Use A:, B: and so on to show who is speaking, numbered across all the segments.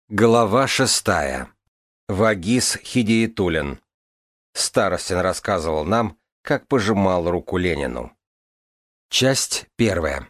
A: Глава 6. Вагиз Хидиятуллин. Старостин рассказывал нам, как пожимал руку Ленину. Часть 1.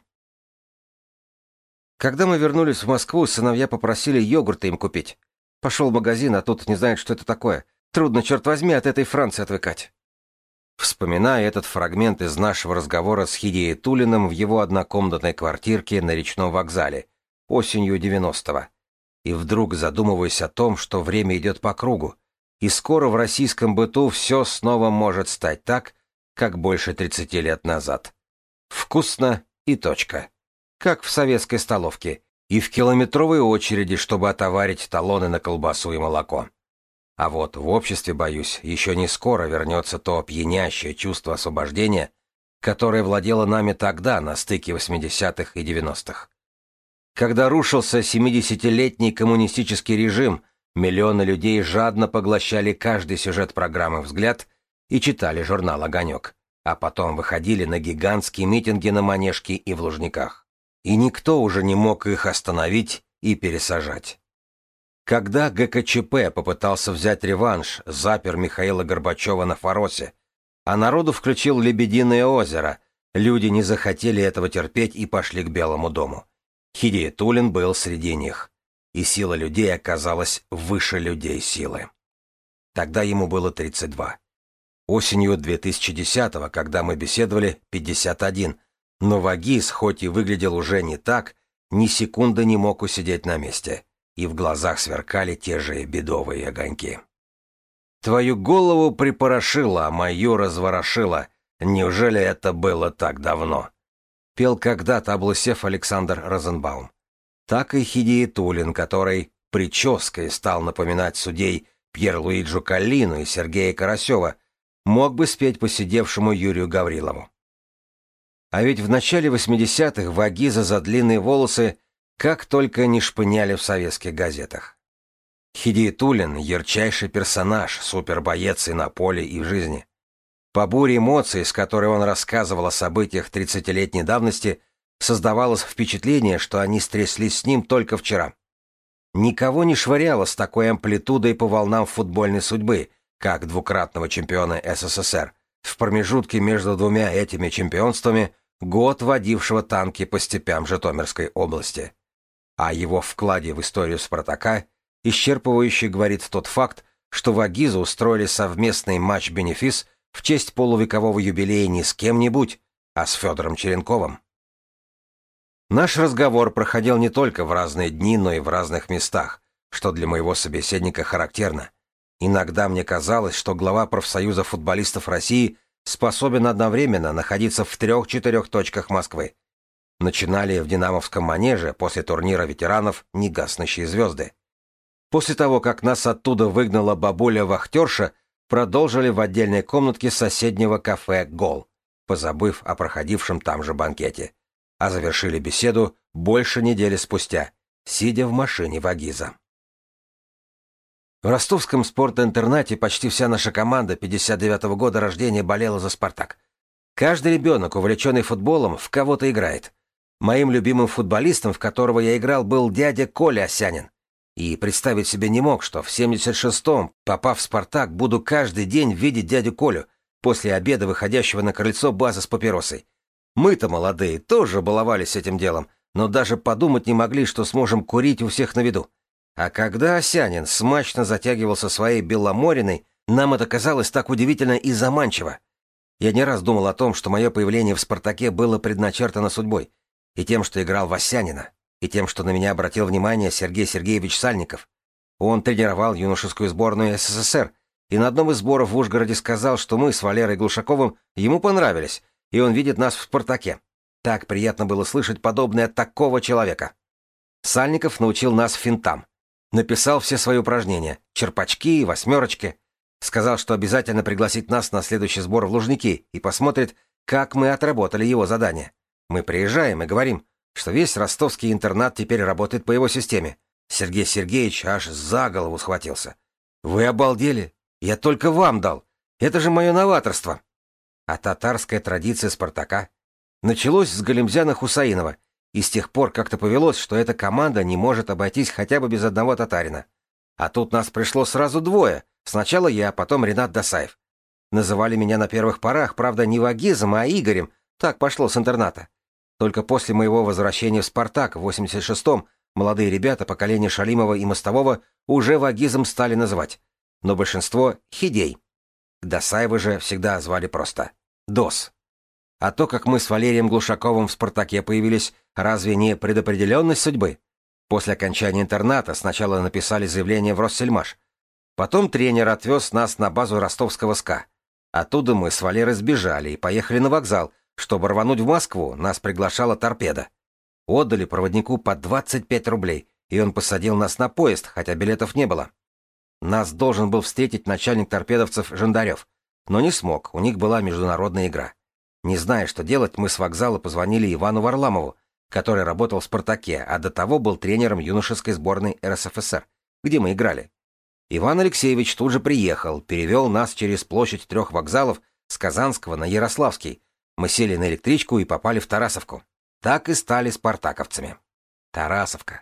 A: Когда мы вернулись в Москву, сыновья попросили йогурта им купить. Пошел в магазин, а тут не знает, что это такое. Трудно, черт возьми, от этой Франции отвыкать. Вспоминая этот фрагмент из нашего разговора с Хидиятуллиным в его однокомнатной квартирке на речном вокзале, осенью 90-го. И вдруг задумываюсь о том, что время идет по кругу, и скоро в российском быту все снова может стать так, как больше 30 лет назад. Вкусно и точка. Как в советской столовке, и в километровой очереди, чтобы отоварить талоны на колбасу и молоко. А вот в обществе, боюсь, еще не скоро вернется то пьянящее чувство освобождения, которое владело нами тогда, на стыке 80-х и 90-х. Когда рушился 70-летний коммунистический режим, миллионы людей жадно поглощали каждый сюжет программы «Взгляд» и читали журнал «Огонек», а потом выходили на гигантские митинги на Манежке и в Лужниках. И никто уже не мог их остановить и пересажать. Когда ГКЧП попытался взять реванш, запер Михаила Горбачева на Фаросе, а народу включил «Лебединое озеро», люди не захотели этого терпеть и пошли к Белому дому. Хидиятуллин был среди них, и сила людей оказалась выше людей силы. Тогда ему было 32. Осенью 2010-го, когда мы беседовали, 51, но Вагиз, хоть и выглядел уже не так, ни секунды не мог усидеть на месте, и в глазах сверкали те же бедовые огоньки. «Твою голову припорошило, а мою разворошило. Неужели это было так давно?» Пел когда-то облысев Александр Розенбаум. Так и Хидиятуллин, который прической стал напоминать судей Пьер-Луиджи Коллину и Сергея Карасева, мог бы спеть посидевшему Юрию Гаврилову. А ведь в начале 80-х Вагиза за длинные волосы как только не шпыняли в советских газетах. Хидиятуллин — ярчайший персонаж, супербоец и на поле, и в жизни. По буре эмоций, с которой он рассказывал о событиях 30-летней давности, создавалось впечатление, что они стряслись с ним только вчера. Никого не швыряло с такой амплитудой по волнам футбольной судьбы, как двукратного чемпиона СССР, в промежутке между двумя этими чемпионствами год водившего танки по степям Житомирской области. О его вкладе в историю «Спартака» исчерпывающе говорит тот факт, что Вагизу устроили совместный матч-бенефис в честь полувекового юбилея не с кем-нибудь, а с Федором Черенковым. Наш разговор проходил не только в разные дни, но и в разных местах, что для моего собеседника характерно. Иногда мне казалось, что глава профсоюза футболистов России способен одновременно находиться в 3-4 точках Москвы. Начинали в Динамовском манеже после турнира ветеранов негаснущие звезды. После того, как нас оттуда выгнала бабуля-вахтерша, продолжили в отдельной комнатке соседнего кафе «Гол», позабыв о проходившем там же банкете, а завершили беседу больше недели спустя, сидя в машине Вагиза. В ростовском спортинтернате почти вся наша команда 59-го года рождения болела за «Спартак». Каждый ребенок, увлеченный футболом, в кого-то играет. Моим любимым футболистом, в которого я играл, был дядя Коля Осянин. И представить себе не мог, что в 76-м, попав в «Спартак», буду каждый день видеть дядю Колю, после обеда выходящего на крыльцо базы с папиросой. Мы-то, молодые, тоже баловались этим делом, но даже подумать не могли, что сможем курить у всех на виду. А когда Осянин смачно затягивался своей Беломориной, нам это казалось так удивительно и заманчиво. Я не раз думал о том, что мое появление в «Спартаке» было предначертано судьбой, и тем, что играл в Осянина, и тем, что на меня обратил внимание Сергей Сергеевич Сальников. Он тренировал юношескую сборную СССР, и на одном из сборов в Ужгороде сказал, что мы с Валерой Глушаковым ему понравились, и он видит нас в «Спартаке». Так приятно было слышать подобное от такого человека. Сальников научил нас финтам. Написал все свои упражнения, черпачки, восьмерочки. Сказал, что обязательно пригласит нас на следующий сбор в Лужники и посмотрит, как мы отработали его задание. Мы приезжаем и говорим, что весь ростовский интернат теперь работает по его системе. Сергей Сергеевич аж за голову схватился. «Вы обалдели? Я только вам дал. Это же мое новаторство». А татарская традиция «Спартака» началось с Галимзяна Хусаинова, И с тех пор как-то повелось, что эта команда не может обойтись хотя бы без одного татарина. А тут нас пришло сразу двое. Сначала я, потом Ренат Досаев. Называли меня на первых порах, правда, не Вагизом, а Игорем. Так пошло с интерната. Только после моего возвращения в «Спартак» в 86-м молодые ребята поколения Шалимова и Мостового уже Вагизом стали называть. Но большинство — Хидей. Досаева же всегда звали просто Дос. А то, как мы с Валерием Глушаковым в «Спартаке» появились, разве не предопределенность судьбы? После окончания интерната сначала написали заявление в Россельмаш. Потом тренер отвез нас на базу ростовского СКА. Оттуда мы с Валерой сбежали и поехали на вокзал. Чтобы рвануть в Москву, нас приглашала «Торпеда». Отдали проводнику по 25 рублей, и он посадил нас на поезд, хотя билетов не было. Нас должен был встретить начальник торпедовцев Жандарев, но не смог, у них была международная игра. Не зная, что делать, мы с вокзала позвонили Ивану Варламову, который работал в «Спартаке», а до того был тренером юношеской сборной РСФСР, где мы играли. Иван Алексеевич тут же приехал, перевел нас через площадь 3 вокзалов с Казанского на Ярославский. Мы сели на электричку и попали в Тарасовку. Так и стали спартаковцами. Тарасовка.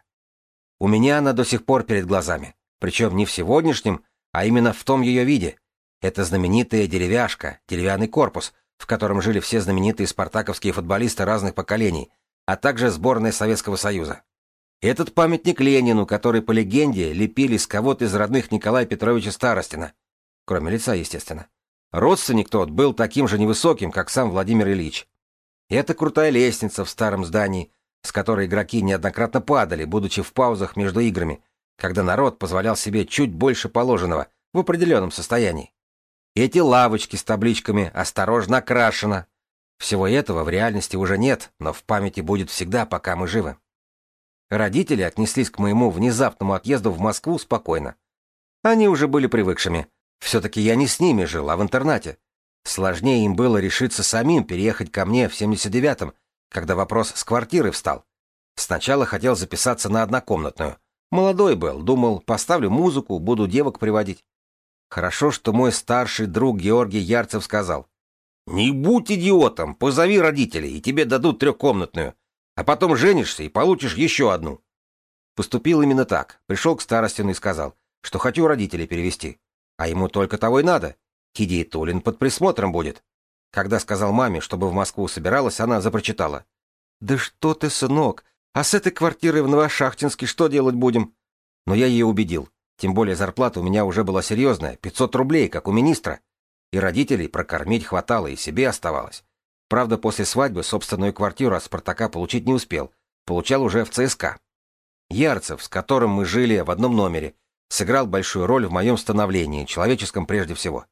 A: У меня она до сих пор перед глазами. Причем не в сегодняшнем, а именно в том ее виде. Это знаменитая деревяшка, деревянный корпус, в котором жили все знаменитые спартаковские футболисты разных поколений, а также сборная Советского Союза. Этот памятник Ленину, который, по легенде, лепили с кого-то из родных Николая Петровича Старостина. Кроме лица, естественно. Родственник тот был таким же невысоким, как сам Владимир Ильич. Это крутая лестница в старом здании, с которой игроки неоднократно падали, будучи в паузах между играми, когда народ позволял себе чуть больше положенного в определенном состоянии. Эти лавочки с табличками «Осторожно, окрашено». Всего этого в реальности уже нет, но в памяти будет всегда, пока мы живы. Родители отнеслись к моему внезапному отъезду в Москву спокойно. Они уже были привыкшими. Все-таки я не с ними жил, а в интернате. Сложнее им было решиться самим переехать ко мне в 79-м, когда вопрос с квартирой встал. Сначала хотел записаться на однокомнатную. Молодой был, думал, поставлю музыку, буду девок приводить. Хорошо, что мой старший друг Георгий Ярцев сказал: «Не будь идиотом, позови родителей, и тебе дадут 3-комнатную. А потом женишься и получишь еще одну». Поступил именно так. Пришел к Старостину и сказал, что хочу родителей перевести. А ему только того и надо. Хидей Тулин под присмотром будет. Когда сказал маме, чтобы в Москву собиралась, она запрочитала: «Да что ты, сынок, а с этой квартирой в Новошахтинске что делать будем?» Но я ее убедил. Тем более зарплата у меня уже была серьезная, 500 рублей, как у министра. И родителей прокормить хватало, и себе оставалось. Правда, после свадьбы собственную квартиру от «Спартака» получить не успел. Получал уже в ЦСКА. Ярцев, с которым мы жили в одном номере, сыграл большую роль в моем становлении, человеческом прежде всего.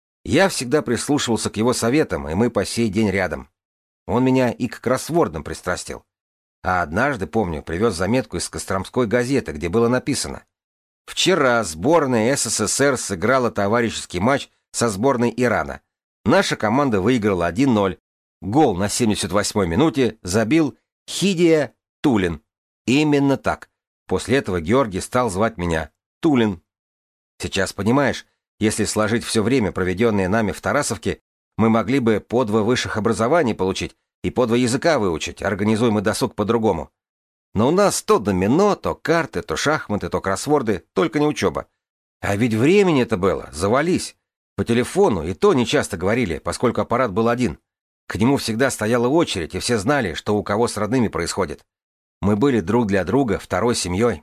A: Я всегда прислушивался к его советам, и мы по сей день рядом. Он меня и к кроссвордам пристрастил. А однажды, помню, привез заметку из Костромской газеты, где было написано: «Вчера сборная СССР сыграла товарищеский матч со сборной Ирана. Наша команда выиграла 1-0. Гол на 78-й минуте забил Хидей Тулин». Именно так. После этого Георгий стал звать меня Тулин. Сейчас понимаешь, если сложить все время, проведенное нами в Тарасовке, мы могли бы по 2 высших образования получить и по 2 языка выучить, организуем мы досуг по-другому. Но у нас то домино, то карты, то шахматы, то кроссворды, только не учеба. А ведь времени-то было, завались. По телефону и то нечасто говорили, поскольку аппарат был один. К нему всегда стояла очередь, и все знали, что у кого с родными происходит. Мы были друг для друга второй семьей.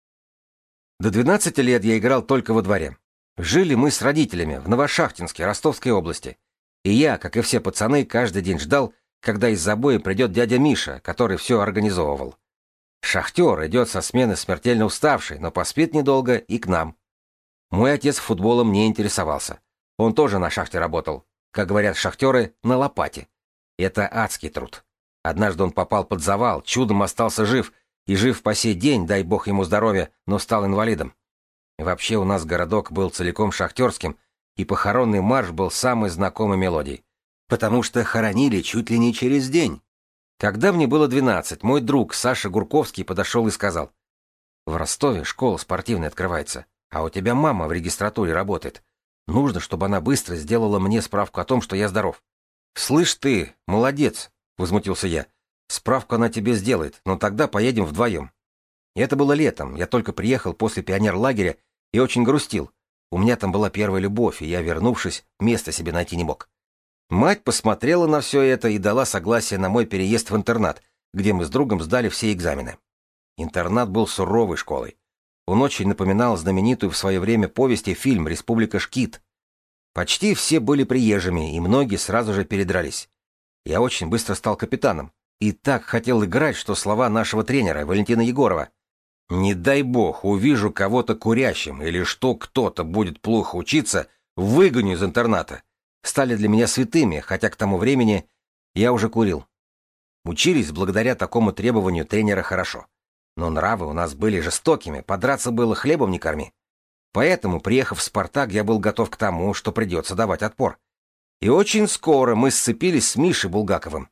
A: До 12 лет я играл только во дворе. Жили мы с родителями в Новошахтинске, Ростовской области. И я, как и все пацаны, каждый день ждал, когда из забоя придет дядя Миша, который все организовывал. Шахтер идет со смены смертельно уставший, но поспит недолго и к нам. Мой отец футболом не интересовался. Он тоже на шахте работал. Как говорят шахтеры, на лопате. Это адский труд. Однажды он попал под завал, чудом остался жив, и жив по сей день, дай бог ему здоровья, но стал инвалидом. Вообще у нас городок был целиком шахтерским, и похоронный марш был самой знакомой мелодией. Потому что хоронили чуть ли не через день. Когда мне было 12, мой друг Саша Гурковский подошел и сказал: «В Ростове школа спортивная открывается, а у тебя мама в регистратуре работает. Нужно, чтобы она быстро сделала мне справку о том, что я здоров». «Слышь ты, молодец», — возмутился я. Справку она тебе сделает, но тогда поедем вдвоем. И это было летом, я только приехал после пионерлагеря и очень грустил. У меня там была первая любовь, и я, вернувшись, места себе найти не мог. Мать посмотрела на все это и дала согласие на мой переезд в интернат, где мы с другом сдали все экзамены. Интернат был суровой школой. Он очень напоминал знаменитую в свое время повесть и фильм «Республика Шкит». Почти все были приезжими, и многие сразу же передрались. Я очень быстро стал капитаном, и так хотел играть, что слова нашего тренера, Валентина Егорова: «Не дай бог, увижу кого-то курящим, или что кто-то будет плохо учиться, выгоню из интерната», стали для меня святыми, хотя к тому времени я уже курил. Учились благодаря такому требованию тренера хорошо. Но нравы у нас были жестокими, подраться было хлебом не корми. Поэтому, приехав в «Спартак», я был готов к тому, что придется давать отпор. И очень скоро мы сцепились с Мишей Булгаковым.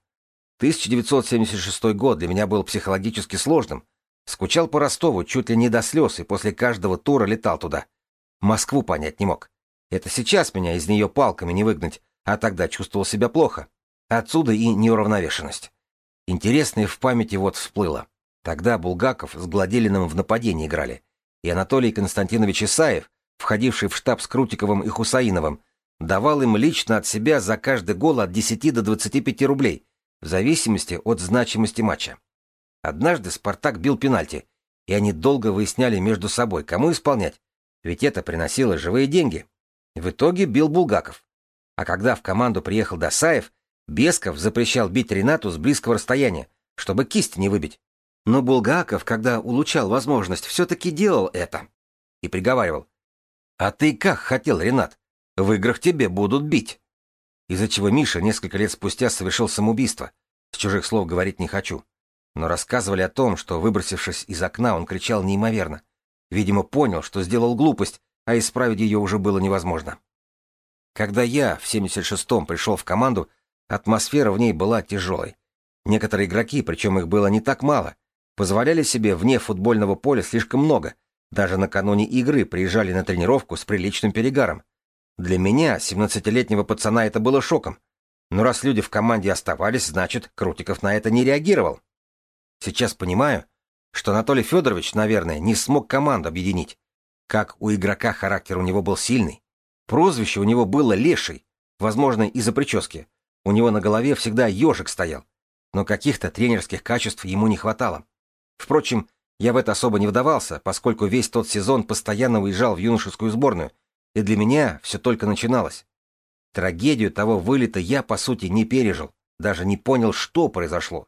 A: 1976 год для меня был психологически сложным. Скучал по Ростову чуть ли не до слез, и после каждого тура летал туда. Москву понять не мог. Это сейчас меня из нее палками не выгнать, а тогда чувствовал себя плохо. Отсюда и неуравновешенность. Интересное в памяти вот всплыло. Тогда Булгаков с Гладилиным в нападении играли, и Анатолий Константинович Исаев, входивший в штаб с Крутиковым и Хусаиновым, давал им лично от себя за каждый гол от 10 до 25 рублей, в зависимости от значимости матча. Однажды «Спартак» бил пенальти, и они долго выясняли между собой, кому исполнять, ведь это приносило живые деньги. В итоге бил Булгаков. А когда в команду приехал Досаев, Бесков запрещал бить Ренату с близкого расстояния, чтобы кисть не выбить. Но Булгаков, когда улучшал возможность, все-таки делал это. И приговаривал: «А ты как хотел, Ренат? В играх тебе будут бить». Из-за чего Миша несколько лет спустя совершил самоубийство. С чужих слов говорить не хочу. Но рассказывали о том, что, выбросившись из окна, он кричал неимоверно. Видимо, понял, что сделал глупость, а исправить ее уже было невозможно. Когда я в 76-м пришел в команду, атмосфера в ней была тяжелой. Некоторые игроки, причем их было не так мало, позволяли себе вне футбольного поля слишком много, даже накануне игры приезжали на тренировку с приличным перегаром. Для меня, 17-летнего пацана, это было шоком. Но раз люди в команде оставались, значит, Крутиков на это не реагировал. Сейчас понимаю, что Анатолий Федорович, наверное, не смог команду объединить. Как у игрока характер у него был сильный. Прозвище у него было «Леший», возможно, из-за прически. У него на голове всегда ежик стоял. Но каких-то тренерских качеств ему не хватало. Впрочем, я в это особо не вдавался, поскольку весь тот сезон постоянно уезжал в юношескую сборную, и для меня все только начиналось. Трагедию того вылета я, по сути, не пережил, даже не понял, что произошло.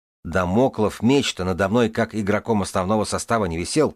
A: Дамоклов меч-то надо мной как игроком основного состава не висел.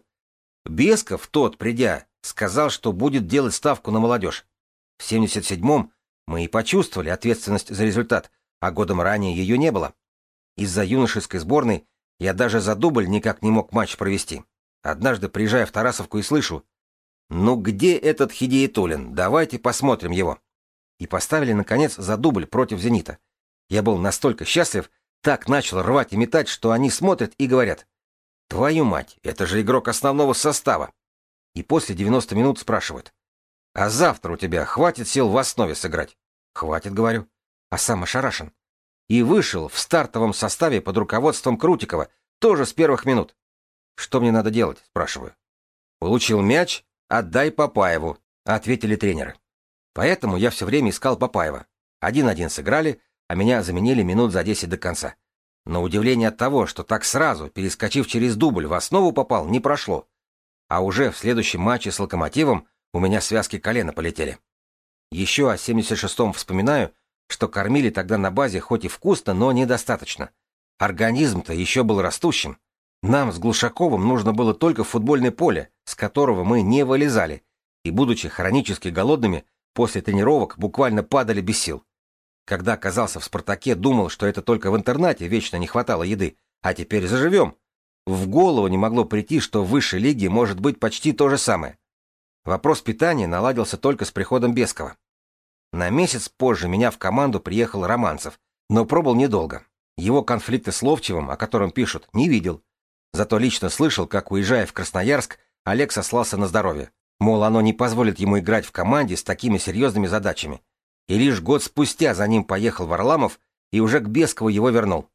A: Бесков тот, придя, сказал, что будет делать ставку на молодежь. В 77-м мы и почувствовали ответственность за результат, а годом ранее ее не было. Из-за юношеской сборной я даже за дубль никак не мог матч провести. Однажды приезжаю в Тарасовку и слышу: «Ну где этот Хидиетуллин? Давайте посмотрим его». И поставили, наконец, за дубль против «Зенита». Я был настолько счастлив, так начал рвать и метать, что они смотрят и говорят: «Твою мать, это же игрок основного состава». И после 90 минут спрашивают: «А завтра у тебя хватит сил в основе сыграть?» «Хватит», — говорю, а сам ошарашен. И вышел в стартовом составе под руководством Крутикова, тоже с первых минут. «Что мне надо делать?» — спрашиваю. «Получил мяч, отдай Папаеву», — ответили тренеры. Поэтому я все время искал Папаева. 1-1 сыграли, а меня заменили минут за 10 до конца. Но удивление от того, что так сразу, перескочив через дубль, в основу попал, не прошло. А уже в следующем матче с «Локомотивом» у меня связки колена полетели. Еще о 76-м вспоминаю, что кормили тогда на базе хоть и вкусно, но недостаточно. Организм-то еще был растущим. Нам с Глушаковым нужно было только футбольное поле, с которого мы не вылезали, и, будучи хронически голодными, после тренировок буквально падали без сил. Когда оказался в «Спартаке», думал, что это только в интернате вечно не хватало еды, а теперь заживем. В голову не могло прийти, что в высшей лиге может быть почти то же самое. Вопрос питания наладился только с приходом Бескова. На месяц позже меня в команду приехал Романцев, но пробыл недолго. Его конфликты с Ловчевым, о котором пишут, не видел. Зато лично слышал, как, уезжая в Красноярск, Олег сослался на здоровье. Мол, оно не позволит ему играть в команде с такими серьезными задачами. И лишь год спустя за ним поехал Варламов и уже к Бескову его вернул.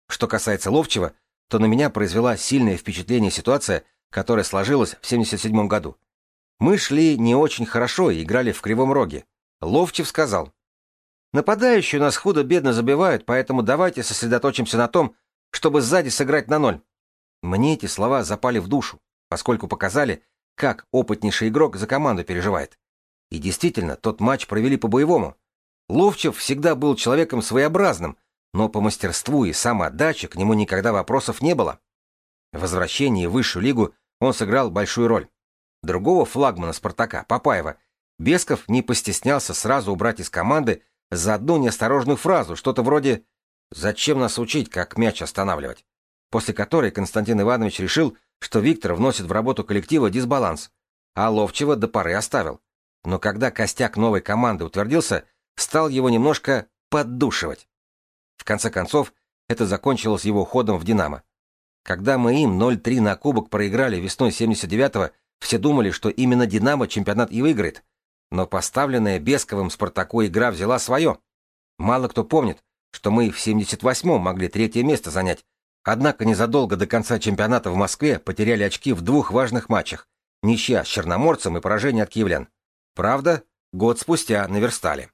A: Что касается Ловчева, то на меня произвела сильное впечатление ситуация, которая сложилась в 1977 году. Мы шли не очень хорошо и играли в Кривом Роге. Ловчев сказал: «Нападающие у нас худо-бедно забивают, поэтому давайте сосредоточимся на том, чтобы сзади сыграть на ноль». Мне эти слова запали в душу, поскольку показали, как опытнейший игрок за команду переживает. И действительно, тот матч провели по-боевому. Ловчев всегда был человеком своеобразным, но по мастерству и самоотдаче к нему никогда вопросов не было. В возвращении в высшую лигу он сыграл большую роль. Другого флагмана «Спартака», Папаева, Бесков не постеснялся сразу убрать из команды за одну неосторожную фразу, что-то вроде «Зачем нас учить, как мяч останавливать?», после которой Константин Иванович решил, что Виктор вносит в работу коллектива дисбаланс, а Ловчева до поры оставил. Но когда костяк новой команды утвердился, стал его немножко поддушивать. В конце концов, это закончилось его уходом в «Динамо». Когда мы им 0-3 на кубок проиграли весной 79-го, все думали, что именно «Динамо» чемпионат и выиграет. Но поставленная Бесковым «Спартаку» игра взяла свое. Мало кто помнит, что мы в 78-м могли третье место занять, однако незадолго до конца чемпионата в Москве потеряли очки в двух важных матчах: ничья с Черноморцем и поражение от киевлян. Правда, год спустя наверстали.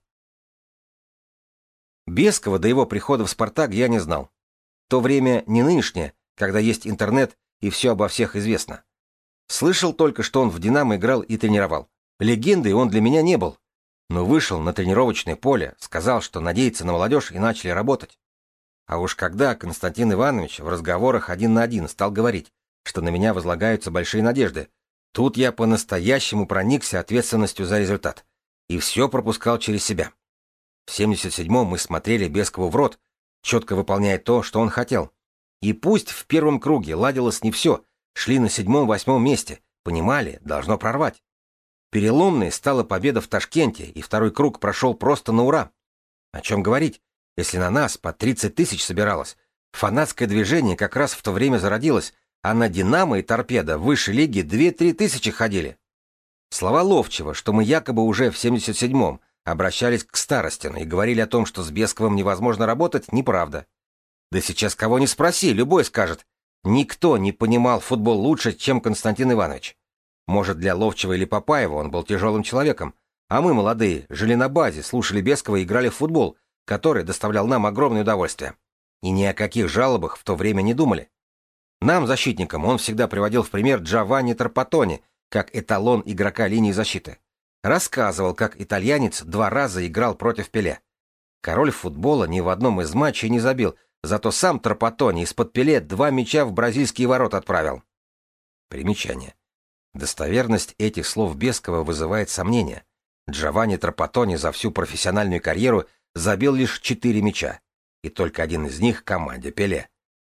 A: Бескова до его прихода в «Спартак» я не знал. То время не нынешнее, когда есть интернет и все обо всех известно. Слышал только, что он в «Динамо» играл и тренировал. Легендой он для меня не был. Но вышел на тренировочное поле, сказал, что надеется на молодежь, и начали работать. А уж когда Константин Иванович в разговорах 1 на 1 стал говорить, что на меня возлагаются большие надежды, тут я по-настоящему проникся ответственностью за результат. И все пропускал через себя. В 77-м мы смотрели Бескову в рот, четко выполняя то, что он хотел. И пусть в первом круге ладилось не все, шли на 7-8 месте, понимали, должно прорвать. Переломной стала победа в Ташкенте, и второй круг прошел просто на ура. О чем говорить, если на нас по 30 тысяч собиралось? Фанатское движение как раз в то время зародилось, а на «Динамо» и «Торпедо» в высшей лиге 2-3 тысячи ходили. Слова Ловчева, что мы якобы уже в 77-м обращались к Старостину и говорили о том, что с Бесковым невозможно работать, неправда. Да сейчас кого ни спроси, любой скажет: никто не понимал футбол лучше, чем Константин Иванович. Может, для Ловчева или Папаева он был тяжелым человеком, а мы, молодые, жили на базе, слушали Бескова и играли в футбол, который доставлял нам огромное удовольствие. И ни о каких жалобах в то время не думали. Нам, защитникам, он всегда приводил в пример Джованни Тарпатони, как эталон игрока линии защиты. Рассказывал, как итальянец 2 раза играл против Пеле. Король футбола ни в одном из матчей не забил, зато сам Тарпатони из-под Пеле 2 мяча в бразильские ворота отправил. Примечание. Достоверность этих слов Бескова вызывает сомнения. Джованни Тарпатони за всю профессиональную карьеру забил лишь 4 мяча, и только один из них команде Пеле.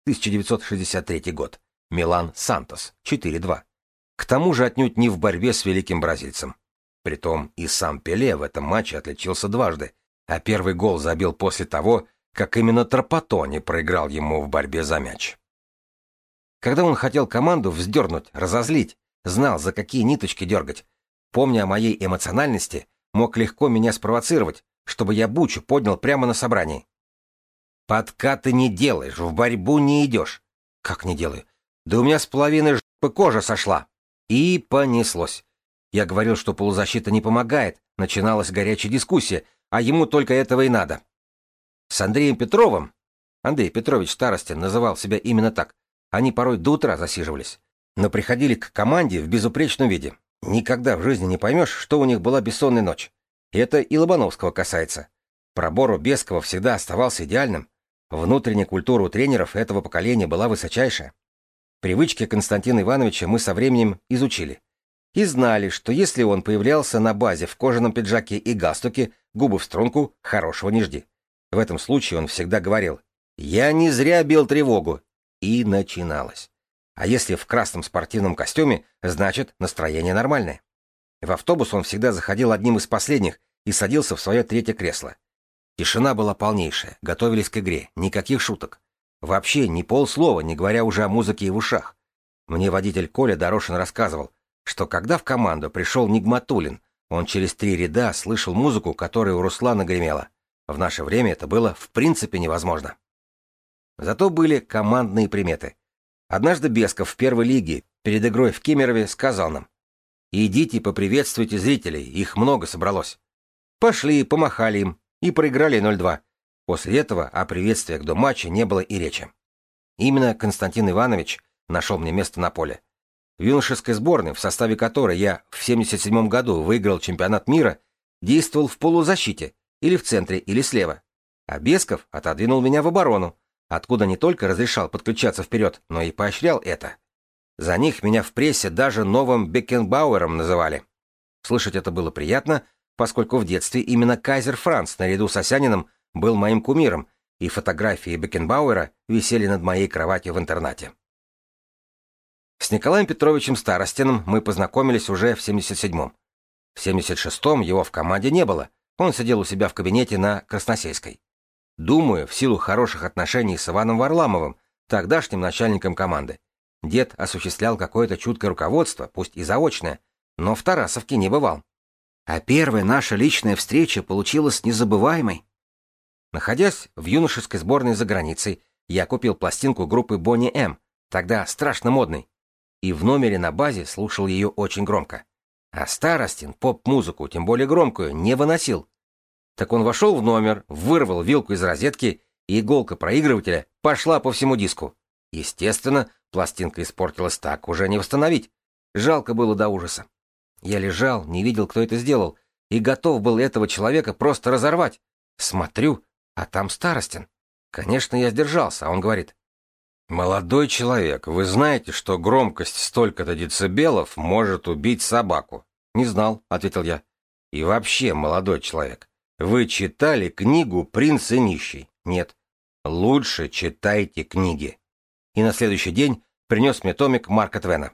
A: 1963 год. Милан Сантос. 4-2. К тому же отнюдь не в борьбе с великим бразильцем. Притом и сам Пеле в этом матче отличился дважды, а первый гол забил после того, как именно Тарпатони проиграл ему в борьбе за мяч. Когда он хотел команду вздернуть, разозлить, знал, за какие ниточки дергать, помня о моей эмоциональности, мог легко меня спровоцировать, чтобы я бучу поднял прямо на собрании. «Подкаты не делаешь, в борьбу не идешь». «Как не делаю? Да у меня с половины жопы кожа сошла». И понеслось. Я говорил, что полузащита не помогает, начиналась горячая дискуссия, а ему только этого и надо. С Андреем Петровым, Андрей Петрович Старостин называл себя именно так, они порой до утра засиживались, но приходили к команде в безупречном виде. Никогда в жизни не поймешь, что у них была бессонная ночь. И это и Лобановского касается. Пробор у Бескова всегда оставался идеальным. Внутренняя культура у тренеров этого поколения была высочайшая. Привычки Константина Ивановича мы со временем изучили. И знали, что если он появлялся на базе в кожаном пиджаке и галстуке, губы в струнку, хорошего не жди. В этом случае он всегда говорил: «Я не зря бил тревогу». И начиналось. А если в красном спортивном костюме, значит, настроение нормальное. В автобус он всегда заходил одним из последних и садился в свое 3-е кресло. Тишина была полнейшая, готовились к игре, никаких шуток. Вообще ни полслова, не говоря уже о музыке и в ушах. Мне водитель Коля Дорошин рассказывал, что когда в команду пришел Нигматуллин, он через 3 ряда слышал музыку, которая у Руслана гремела. В наше время это было в принципе невозможно. Зато были командные приметы. Однажды Бесков в первой лиге перед игрой в Кемерове сказал нам: «Идите поприветствуйте зрителей, их много собралось». Пошли, помахали им и проиграли 0-2. После этого о приветствиях до матча не было и речи. Именно Константин Иванович нашел мне место на поле. В юношеской сборной, в составе которой я в 1977 году выиграл чемпионат мира, действовал в полузащите, или в центре, или слева. А Бесков отодвинул меня в оборону, откуда не только разрешал подключаться вперед, но и поощрял это. За них меня в прессе даже новым Беккенбауэром называли. Слышать это было приятно, поскольку в детстве именно Кайзер Франц наряду с Осяниным был моим кумиром, и фотографии Беккенбауэра висели над моей кроватью в интернате. С Николаем Петровичем Старостиным мы познакомились уже в 77-м. В 76-м его в команде не было, он сидел у себя в кабинете на Красносельской. Думаю, в силу хороших отношений с Иваном Варламовым, тогдашним начальником команды, дед осуществлял какое-то чуткое руководство, пусть и заочное, но в Тарасовке не бывал. А первая наша личная встреча получилась незабываемой. Находясь в юношеской сборной за границей, я купил пластинку группы Бонни М, тогда страшно модной, и в номере на базе слушал ее очень громко. А Старостин поп-музыку, тем более громкую, не выносил. Так он вошел в номер, вырвал вилку из розетки, и иголка проигрывателя пошла по всему диску. Естественно, пластинка испортилась, так уже не восстановить. Жалко было до ужаса. Я лежал, не видел, кто это сделал, и готов был этого человека просто разорвать. Смотрю, а там Старостин. Конечно, я сдержался, а он говорит: «Молодой человек, вы знаете, что громкость столько-то децибелов может убить собаку?» «Не знал», — ответил я. «И вообще, молодой человек, вы читали книгу «Принц и нищий»?» «Нет». «Лучше читайте книги». И на следующий день принес мне томик Марка Твена.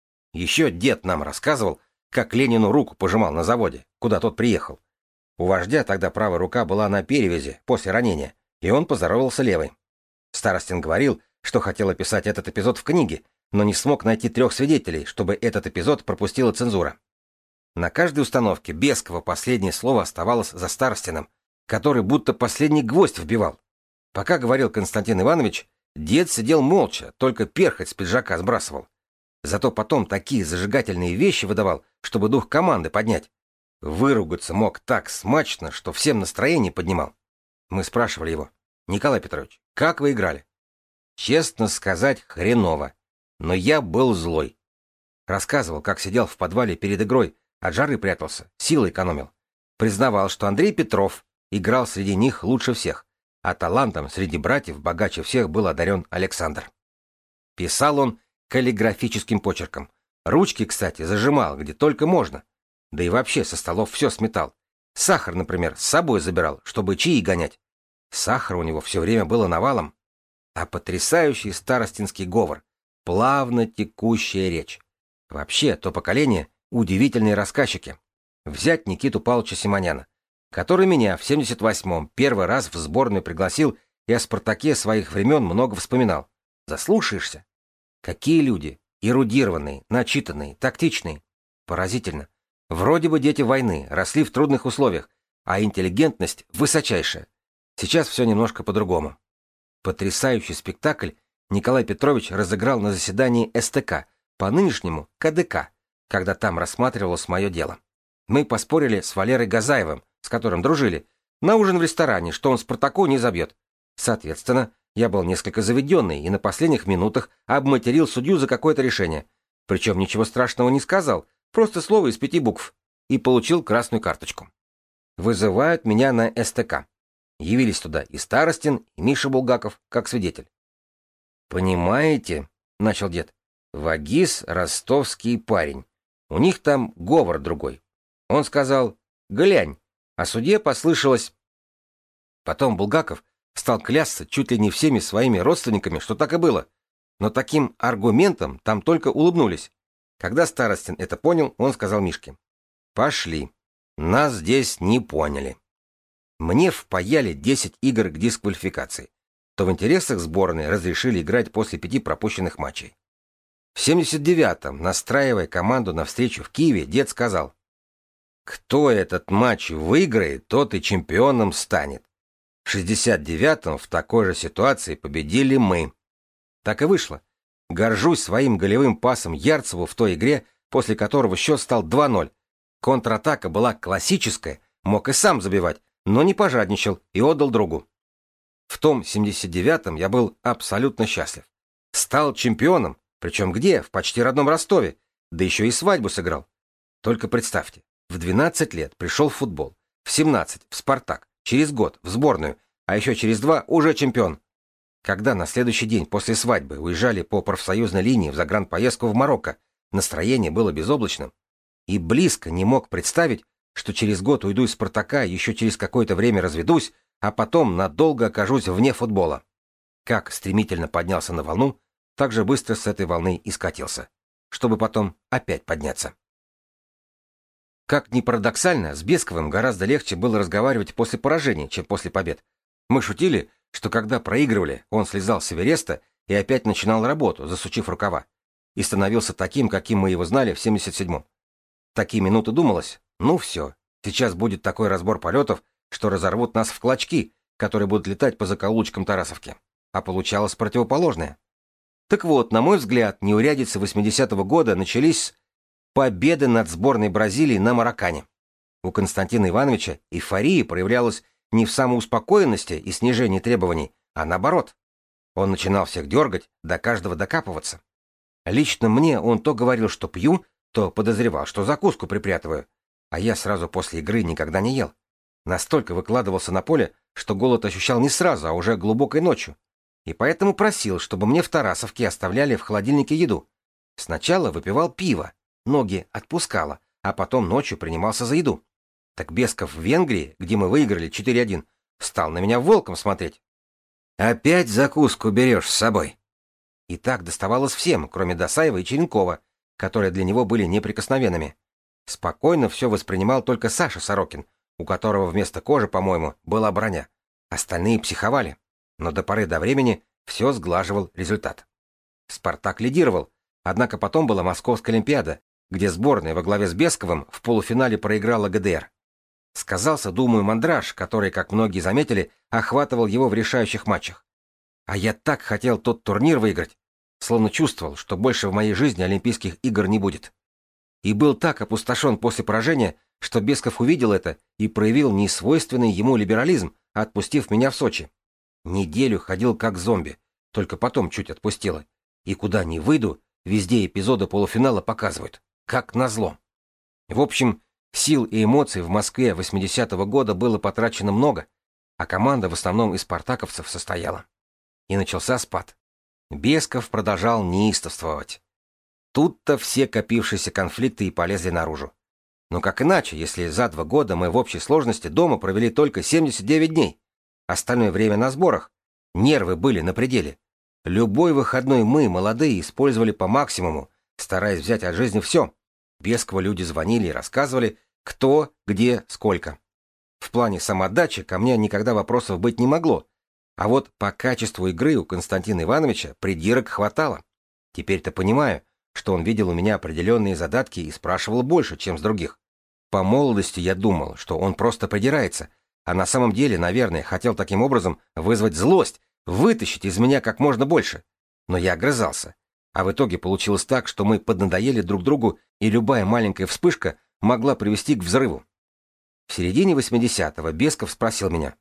A: Еще дед нам рассказывал, как Ленину руку пожимал на заводе, куда тот приехал. У вождя тогда правая рука была на перевязи после ранения, и он поздоровался левой. Старостин говорил, что хотел описать этот эпизод в книге, но не смог найти 3 свидетелей, чтобы этот эпизод пропустила цензура. На каждой установке Бескова последнее слово оставалось за Старостиным, который будто последний гвоздь вбивал. Пока говорил Константин Иванович, дед сидел молча, только перхоть с пиджака сбрасывал. Зато потом такие зажигательные вещи выдавал, чтобы дух команды поднять. Выругаться мог так смачно, что всем настроение поднимал. Мы спрашивали его: «Николай Петрович, как вы играли?» Честно сказать, хреново. Но я был злой. Рассказывал, как сидел в подвале перед игрой, от жары прятался, силы экономил. Признавал, что Андрей Петров играл среди них лучше всех, а талантом среди братьев богаче всех был одарен Александр. Писал он каллиграфическим почерком. Ручки, кстати, зажимал, где только можно. Да и вообще со столов все сметал. Сахар, например, с собой забирал, чтобы чаи гонять. Сахара у него все время было навалом. А потрясающий старостинский говор, плавно текущая речь. Вообще, то поколение — удивительные рассказчики. Взять Никиту Павловича Симоняна, который меня в 78-м первый раз в сборную пригласил и о «Спартаке» своих времен много вспоминал. Заслушаешься? Какие люди! Эрудированные, начитанные, тактичные. Поразительно. Вроде бы дети войны, росли в трудных условиях, а интеллигентность высочайшая. Сейчас все немножко по-другому. Потрясающий спектакль Николай Петрович разыграл на заседании СТК, по нынешнему КДК, когда там рассматривалось мое дело. Мы поспорили с Валерой Газаевым, с которым дружили, на ужин в ресторане, что он Спартаку не забьет. Соответственно, я был несколько заведенный и на последних минутах обматерил судью за какое-то решение. Причем ничего страшного не сказал, просто слово из 5 букв. И получил красную карточку. Вызывают меня на СТК. Явились туда и Старостин, и Миша Булгаков, как свидетель. «Понимаете, — начал дед, — Вагис — ростовский парень. У них там говор другой. Он сказал: глянь, а судье послышалось...» Потом Булгаков стал клясться чуть ли не всеми своими родственниками, что так и было. Но таким аргументом там только улыбнулись. Когда Старостин это понял, он сказал Мишке: «Пошли. Нас здесь не поняли». Мне впаяли 10 игр к дисквалификации. То в интересах сборной разрешили играть после 5 пропущенных матчей. В 79-м, настраивая команду на встречу в Киеве, дед сказал: «Кто этот матч выиграет, тот и чемпионом станет». В 69-м в такой же ситуации победили мы. Так и вышло. Горжусь своим голевым пасом Ярцеву в той игре, после которого счет стал 2-0. Контратака была классическая, мог и сам забивать, но не пожадничал и отдал другу. В том 79-м я был абсолютно счастлив. Стал чемпионом, причем где? В почти родном Ростове, да еще и свадьбу сыграл. Только представьте, в 12 лет пришел в футбол, в 17 в «Спартак», через год в сборную, а еще через 2 уже чемпион. Когда на следующий день после свадьбы уезжали по профсоюзной линии в загранпоездку в Марокко, настроение было безоблачным. И близко не мог представить, что через год уйду из «Спартака», еще через какое-то время разведусь, а потом надолго окажусь вне футбола. Как стремительно поднялся на волну, так же быстро с этой волны и скатился, чтобы потом опять подняться. Как ни парадоксально, с Бесковым гораздо легче было разговаривать после поражений, чем после побед. Мы шутили, что когда проигрывали, он слезал с Эвереста и опять начинал работу, засучив рукава, и становился таким, каким мы его знали в 77-м. В такие минуты думалось, ну все, сейчас будет такой разбор полетов, что разорвут нас в клочки, которые будут летать по закоулочкам Тарасовки. А получалось противоположное. Так вот, на мой взгляд, неурядицы 80-го года начались с победы над сборной Бразилии на Мароккане. У Константина Ивановича эйфория проявлялась не в самоуспокоенности и снижении требований, а наоборот. Он начинал всех дергать, до каждого докапываться. Лично мне он то говорил, что пью, то подозревал, что закуску припрятываю, а я сразу после игры никогда не ел. Настолько выкладывался на поле, что голод ощущал не сразу, а уже глубокой ночью. И поэтому просил, чтобы мне в Тарасовке оставляли в холодильнике еду. Сначала выпивал пиво, ноги отпускало, а потом ночью принимался за еду. Так Бесков в Венгрии, где мы выиграли 4-1, стал на меня волком смотреть. «Опять закуску берешь с собой?» И так доставалось всем, кроме Досаева и Черенкова, которые для него были неприкосновенными. Спокойно все воспринимал только Саша Сорокин, у которого вместо кожи, по-моему, была броня. Остальные психовали, но до поры до времени все сглаживал результат. «Спартак» лидировал, однако потом была Московская Олимпиада, где сборная во главе с Бесковым в полуфинале проиграла ГДР. Сказался, думаю, мандраж, который, как многие заметили, охватывал его в решающих матчах. А я так хотел тот турнир выиграть, словно чувствовал, что больше в моей жизни Олимпийских игр не будет. И был так опустошен после поражения, что Бесков увидел это и проявил несвойственный ему либерализм, отпустив меня в Сочи. Неделю ходил как зомби, только потом чуть отпустило. И куда ни выйду, везде эпизоды полуфинала показывают. Как назло. В общем, сил и эмоций в Москве 80-го года было потрачено много, а команда в основном из спартаковцев состояла. И начался спад. Бесков продолжал неистовствовать. Тут-то все копившиеся конфликты и полезли наружу. Но как иначе, если за 2 года мы в общей сложности дома провели только 79 дней? Остальное время на сборах. Нервы были на пределе. Любой выходной мы, молодые, использовали по максимуму, стараясь взять от жизни все. Бескову люди звонили и рассказывали, кто, где, сколько. В плане самоотдачи ко мне никогда вопросов быть не могло. А вот по качеству игры у Константина Ивановича придирок хватало. Теперь-то понимаю, что он видел у меня определенные задатки и спрашивал больше, чем с других. По молодости я думал, что он просто придирается, а на самом деле, наверное, хотел таким образом вызвать злость, вытащить из меня как можно больше. Но я огрызался. А в итоге получилось так, что мы поднадоели друг другу, и любая маленькая вспышка могла привести к взрыву. В середине 80-го Бесков спросил меня: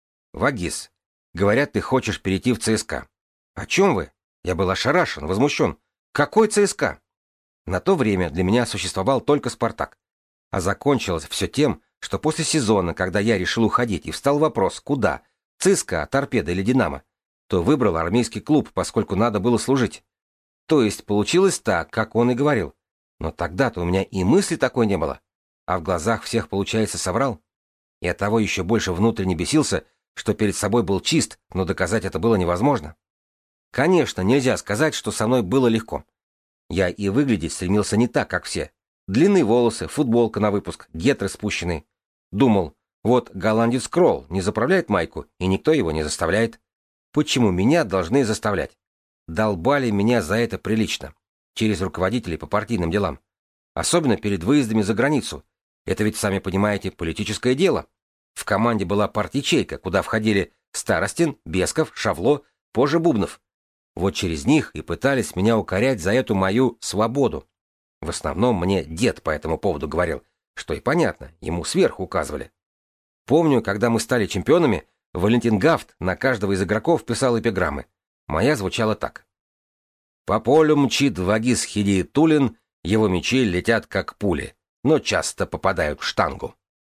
A: «Вагиз, говорят, ты хочешь перейти в ЦСКА». «О чем вы?» Я был ошарашен, возмущен. «Какой ЦСКА?» На то время для меня существовал только «Спартак». А закончилось все тем, что после сезона, когда я решил уходить и встал вопрос, куда, ЦСКА, Торпедо или Динамо, то выбрал армейский клуб, поскольку надо было служить. То есть получилось так, как он и говорил. Но тогда-то у меня и мысли такой не было. А в глазах всех, получается, соврал. И оттого еще больше внутренне бесился, что перед собой был чист, но доказать это было невозможно. Конечно, нельзя сказать, что со мной было легко. Я и выглядеть стремился не так, как все. Длинные волосы, футболка на выпуск, гетры спущенные. Думал, вот голландец Кролл не заправляет майку, и никто его не заставляет. Почему меня должны заставлять? Долбали меня за это прилично. Через руководителей по партийным делам. Особенно перед выездами за границу. Это ведь, сами понимаете, политическое дело. В команде была парт-ячейка, куда входили Старостин, Бесков, Шавло, позже Бубнов. Вот через них и пытались меня укорять за эту мою свободу. В основном мне дед по этому поводу говорил, что и понятно, ему сверху указывали. Помню, когда мы стали чемпионами, Валентин Гафт на каждого из игроков писал эпиграммы. Моя звучала так. «По полю мчит Вагис Хидиетуллин, его мечи летят как пули, но часто попадают в штангу».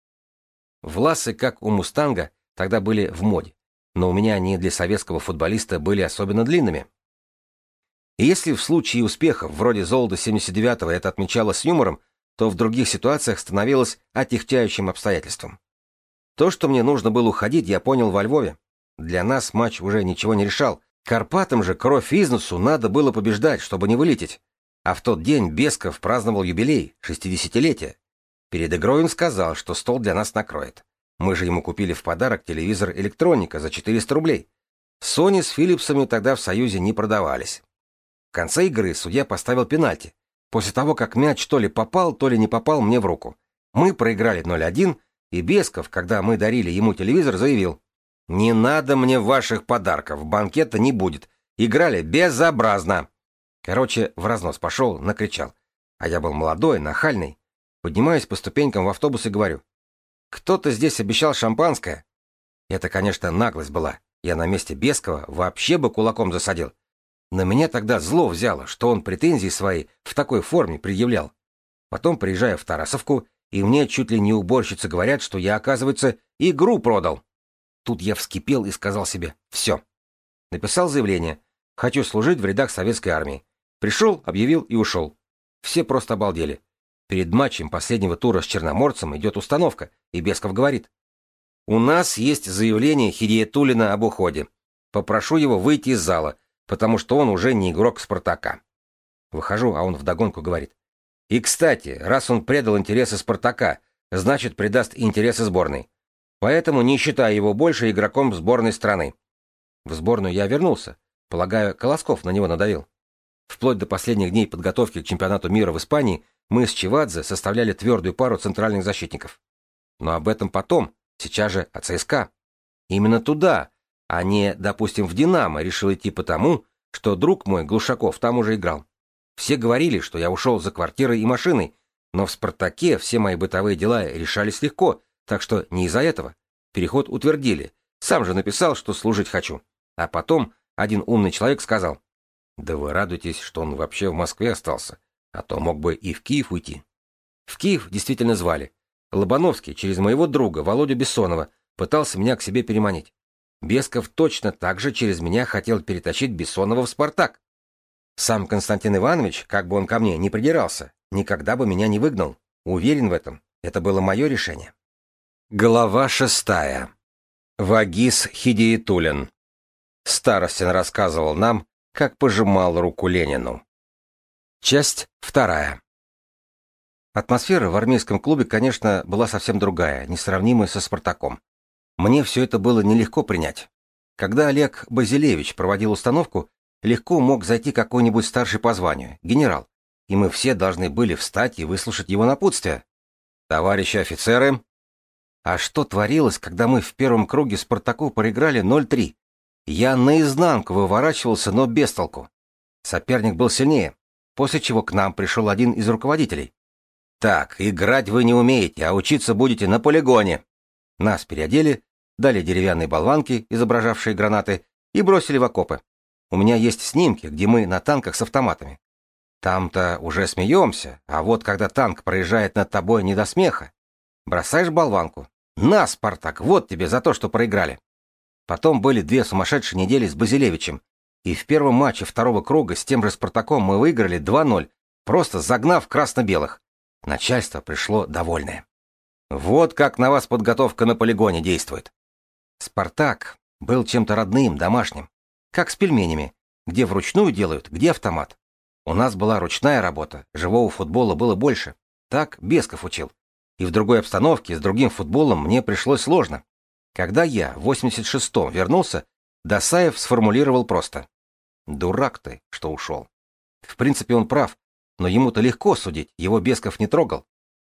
A: Власы, как у «Мустанга», тогда были в моде, но у меня они для советского футболиста были особенно длинными. И если в случае успехов, вроде «Золота 79-го», это отмечалось с юмором, то в других ситуациях становилось отягчающим обстоятельством. То, что мне нужно было уходить, я понял во Львове. Для нас матч уже ничего не решал. Карпатам же кровь из носу надо было побеждать, чтобы не вылететь. А в тот день Бесков праздновал юбилей, 60-летие. Перед игрой он сказал, что стол для нас накроет. Мы же ему купили в подарок телевизор «Электроника» за 400 рублей. Sony с Филлипсами тогда в Союзе не продавались. В конце игры судья поставил пенальти. После того, как мяч то ли попал, то ли не попал мне в руку. Мы проиграли 0-1, и Бесков, когда мы дарили ему телевизор, заявил: «Не надо мне ваших подарков, банкета не будет. Играли безобразно». Короче, в разнос пошел, накричал. А я был молодой, нахальный. Поднимаюсь по ступенькам в автобус и говорю: «Кто-то здесь обещал шампанское». Это, конечно, наглость была. Я на месте Бескова вообще бы кулаком засадил. На меня тогда зло взяло, что он претензии свои в такой форме предъявлял. Потом приезжаю в Тарасовку, и мне чуть ли не уборщицы говорят, что я, оказывается, игру продал. Тут я вскипел и сказал себе: «Все». Написал заявление: «Хочу служить в рядах советской армии». Пришел, объявил и ушел. Все просто обалдели. Перед матчем последнего тура с Черноморцем идет установка, и Бесков говорит: «У нас есть заявление Хидиетуллина об уходе. Попрошу его выйти из зала, потому что он уже не игрок «Спартака». Выхожу, а он вдогонку говорит: «И, кстати, раз он предал интересы «Спартака», значит, предаст интересы сборной. Поэтому не считаю его больше игроком сборной страны». В сборную я вернулся. Полагаю, Колосков на него надавил. Вплоть до последних дней подготовки к чемпионату мира в Испании мы с Чивадзе составляли твердую пару центральных защитников. Но об этом потом, сейчас же о ЦСКА. Именно туда, а не, допустим, в «Динамо» решил идти потому, что друг мой, Глушаков, там уже играл. Все говорили, что я ушел за квартирой и машиной, но в «Спартаке» все мои бытовые дела решались легко, так что не из-за этого. Переход утвердили. Сам же написал, что служить хочу. А потом один умный человек сказал: «Да вы радуйтесь, что он вообще в Москве остался, а то мог бы и в Киев уйти». В Киев действительно звали. Лобановский через моего друга Володю Бессонова пытался меня к себе переманить. Бесков точно так же через меня хотел перетащить Бессонова в «Спартак». Сам Константин Иванович, как бы он ко мне не придирался, никогда бы меня не выгнал. Уверен в этом. Это было мое решение. Глава 6. Вагис Хидиетуллин. Старостин рассказывал нам, как пожимал руку Ленину. Часть 2. Атмосфера в армейском клубе, конечно, была совсем другая, несравнимая со «Спартаком». Мне все это было нелегко принять. Когда Олег Базилевич проводил установку, легко мог зайти какой-нибудь старший по званию, генерал, и мы все должны были встать и выслушать его напутствие. «Товарищи офицеры!» А что творилось, когда мы в первом круге «Спартаку» проиграли 0-3? Я наизнанку выворачивался, но без толку. Соперник был сильнее, после чего к нам пришел один из руководителей. «Так, играть вы не умеете, а учиться будете на полигоне». Нас переодели, дали деревянные болванки, изображавшие гранаты, и бросили в окопы. У меня есть снимки, где мы на танках с автоматами. Там-то уже смеемся, а вот когда танк проезжает над тобой, не до смеха. Бросаешь болванку. На, Спартак, вот тебе за то, что проиграли. Потом были 2 сумасшедшие недели с Базилевичем, и в первом матче второго круга с тем же «Спартаком» мы выиграли 2-0, просто загнав красно-белых. Начальство пришло довольное. Вот как на вас подготовка на полигоне действует. «Спартак» был чем-то родным, домашним. Как с пельменями, где вручную делают, где автомат. У нас была ручная работа, живого футбола было больше. Так Бесков учил. И в другой обстановке, с другим футболом мне пришлось сложно. Когда я в 86-м вернулся, Досаев сформулировал просто: «Дурак ты, что ушел». В принципе, он прав, но ему-то легко судить, его Бесков не трогал.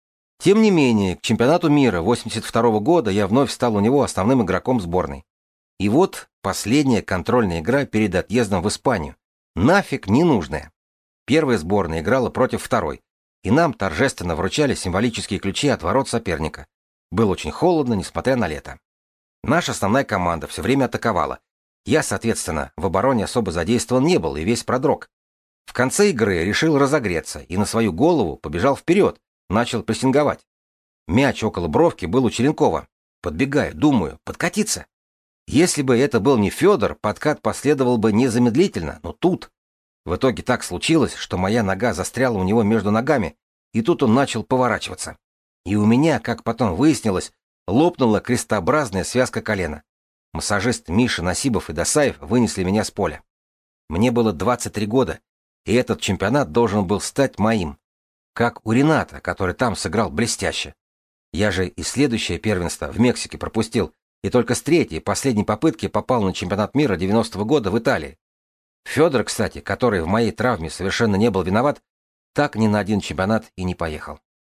A: Тем не менее, к чемпионату мира 82 года я вновь стал у него основным игроком сборной. И вот последняя контрольная игра перед отъездом в Испанию. Нафиг ненужная. Первая сборная играла против второй, и нам торжественно вручали символические ключи от ворот соперника. Было очень холодно, несмотря на лето. Наша основная команда все время атаковала. Я, соответственно, в обороне особо задействован не был и весь продрог. В конце игры решил разогреться и на свою голову побежал вперед, начал прессинговать. Мяч около бровки был у Черенкова. Подбегаю, думаю, подкатиться. Если бы это был не Федор, подкат последовал бы незамедлительно, но тут... В итоге так случилось, что моя нога застряла у него между ногами, и тут он начал поворачиваться. И у меня, как потом выяснилось, лопнула крестообразная связка колена. Массажист Миша Насибов и Досаев вынесли меня с поля. Мне было 23 года, и этот чемпионат должен был стать моим. Как у Рената, который там сыграл блестяще. Я же и следующее первенство в Мексике пропустил, и только с третьей, последней попытки попал на чемпионат мира 90-го года в Италии. Федор, кстати, который в моей травме совершенно не был виноват, так ни на один чемпионат и не поехал.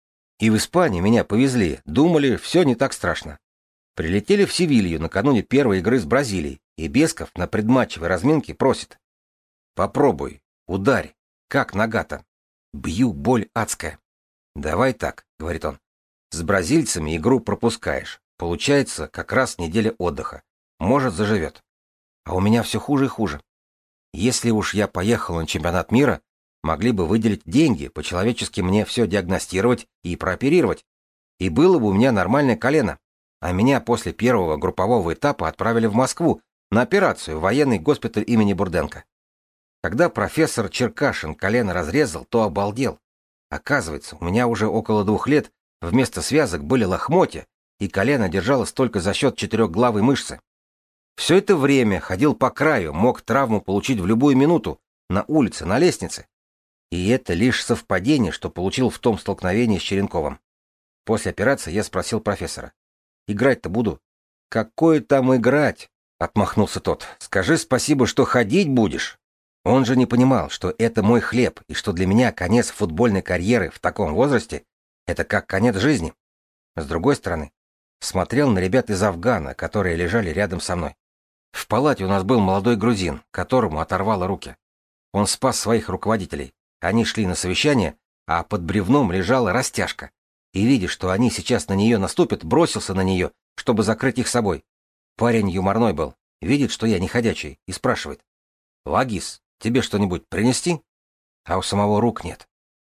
A: И в Испании меня повезли, думали, все не так страшно. Прилетели в Севилью накануне первой игры с Бразилией, и Бесков на предматчевой разминке просит: «Попробуй, ударь, как нога-то?» Бью, боль адская. «Давай так», — говорит он, — «с бразильцами игру пропускаешь. Получается, как раз неделя отдыха. Может, заживет. А у меня все хуже и хуже. Если уж я поехал на чемпионат мира, могли бы выделить деньги, по-человечески мне все диагностировать и прооперировать. И было бы у меня нормальное колено. А меня после первого группового этапа отправили в Москву на операцию в военный госпиталь имени Бурденко. Когда профессор Черкашин колено разрезал, то обалдел. Оказывается, у меня уже около 2 лет вместо связок были лохмотья, и колено держалось только за счет 4-главой мышцы. Все это время ходил по краю, мог травму получить в любую минуту, на улице, на лестнице. И это лишь совпадение, что получил в том столкновении с Черенковым. После операции я спросил профессора: «Играть-то буду?» «Какое там играть?» — отмахнулся тот. «Скажи спасибо, что ходить будешь». Он же не понимал, что это мой хлеб, и что для меня конец футбольной карьеры в таком возрасте — это как конец жизни. С другой стороны, смотрел на ребят из Афгана, которые лежали рядом со мной. В палате у нас был молодой грузин, которому оторвало руки. Он спас своих руководителей. Они шли на совещание, а под бревном лежала растяжка. И, видя, что они сейчас на нее наступят, бросился на нее, чтобы закрыть их собой. Парень юморной был, видит, что я не ходячий, и спрашивает: «Лагис, тебе что-нибудь принести?» А у самого рук нет.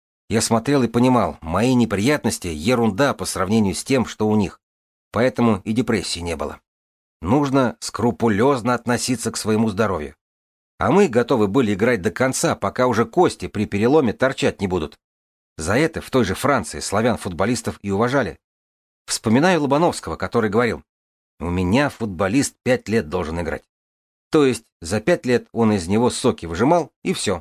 A: Я смотрел и понимал, мои неприятности — ерунда по сравнению с тем, что у них. Поэтому и депрессии не было. Нужно скрупулезно относиться к своему здоровью. А мы готовы были играть до конца, пока уже кости при переломе торчать не будут. За это в той же Франции славян-футболистов и уважали. Вспоминаю Лобановского, который говорил: «У меня футболист 5 лет должен играть». То есть за 5 лет он из него соки выжимал, и все.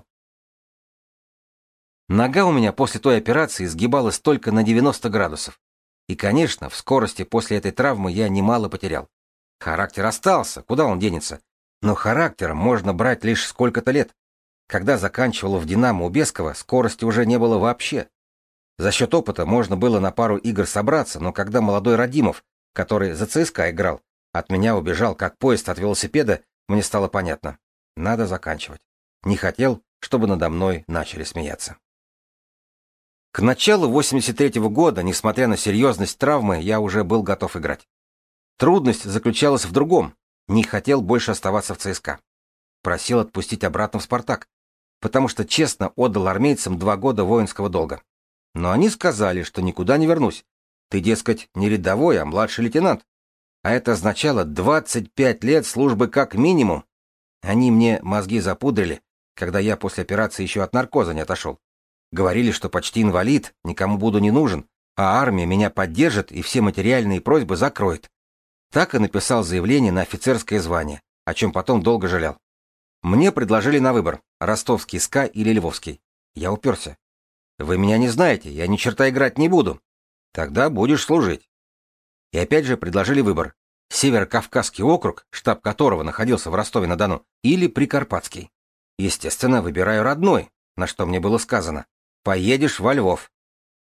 A: Нога у меня после той операции сгибалась только на 90 градусов. И, конечно, в скорости после этой травмы я немало потерял. Характер остался, куда он денется? Но характером можно брать лишь сколько-то лет. Когда заканчивал в «Динамо» у Бескова, скорости уже не было вообще. За счет опыта можно было на пару игр собраться, но когда молодой Радимов, который за ЦСКА играл, от меня убежал как поезд от велосипеда, мне стало понятно: надо заканчивать. Не хотел, чтобы надо мной начали смеяться. К началу 83-го года, несмотря на серьезность травмы, я уже был готов играть. Трудность заключалась в другом. Не хотел больше оставаться в ЦСКА. Просил отпустить обратно в «Спартак», потому что честно отдал армейцам 2 года воинского долга. Но они сказали, что никуда не вернусь. Ты, дескать, не рядовой, а младший лейтенант. А это означало 25 лет службы как минимум. Они мне мозги запудрили, когда я после операции еще от наркоза не отошел. Говорили, что почти инвалид, никому буду не нужен, а армия меня поддержит и все материальные просьбы закроет. Так и написал заявление на офицерское звание, о чем потом долго жалел. Мне предложили на выбор — ростовский СКА или львовский. Я уперся. Вы меня не знаете, я ни черта играть не буду. Тогда будешь служить. И опять же предложили выбор: Северокавказский округ, штаб которого находился в Ростове-на-Дону, или Прикарпатский. Естественно, выбираю родной, на что мне было сказано: поедешь во Львов.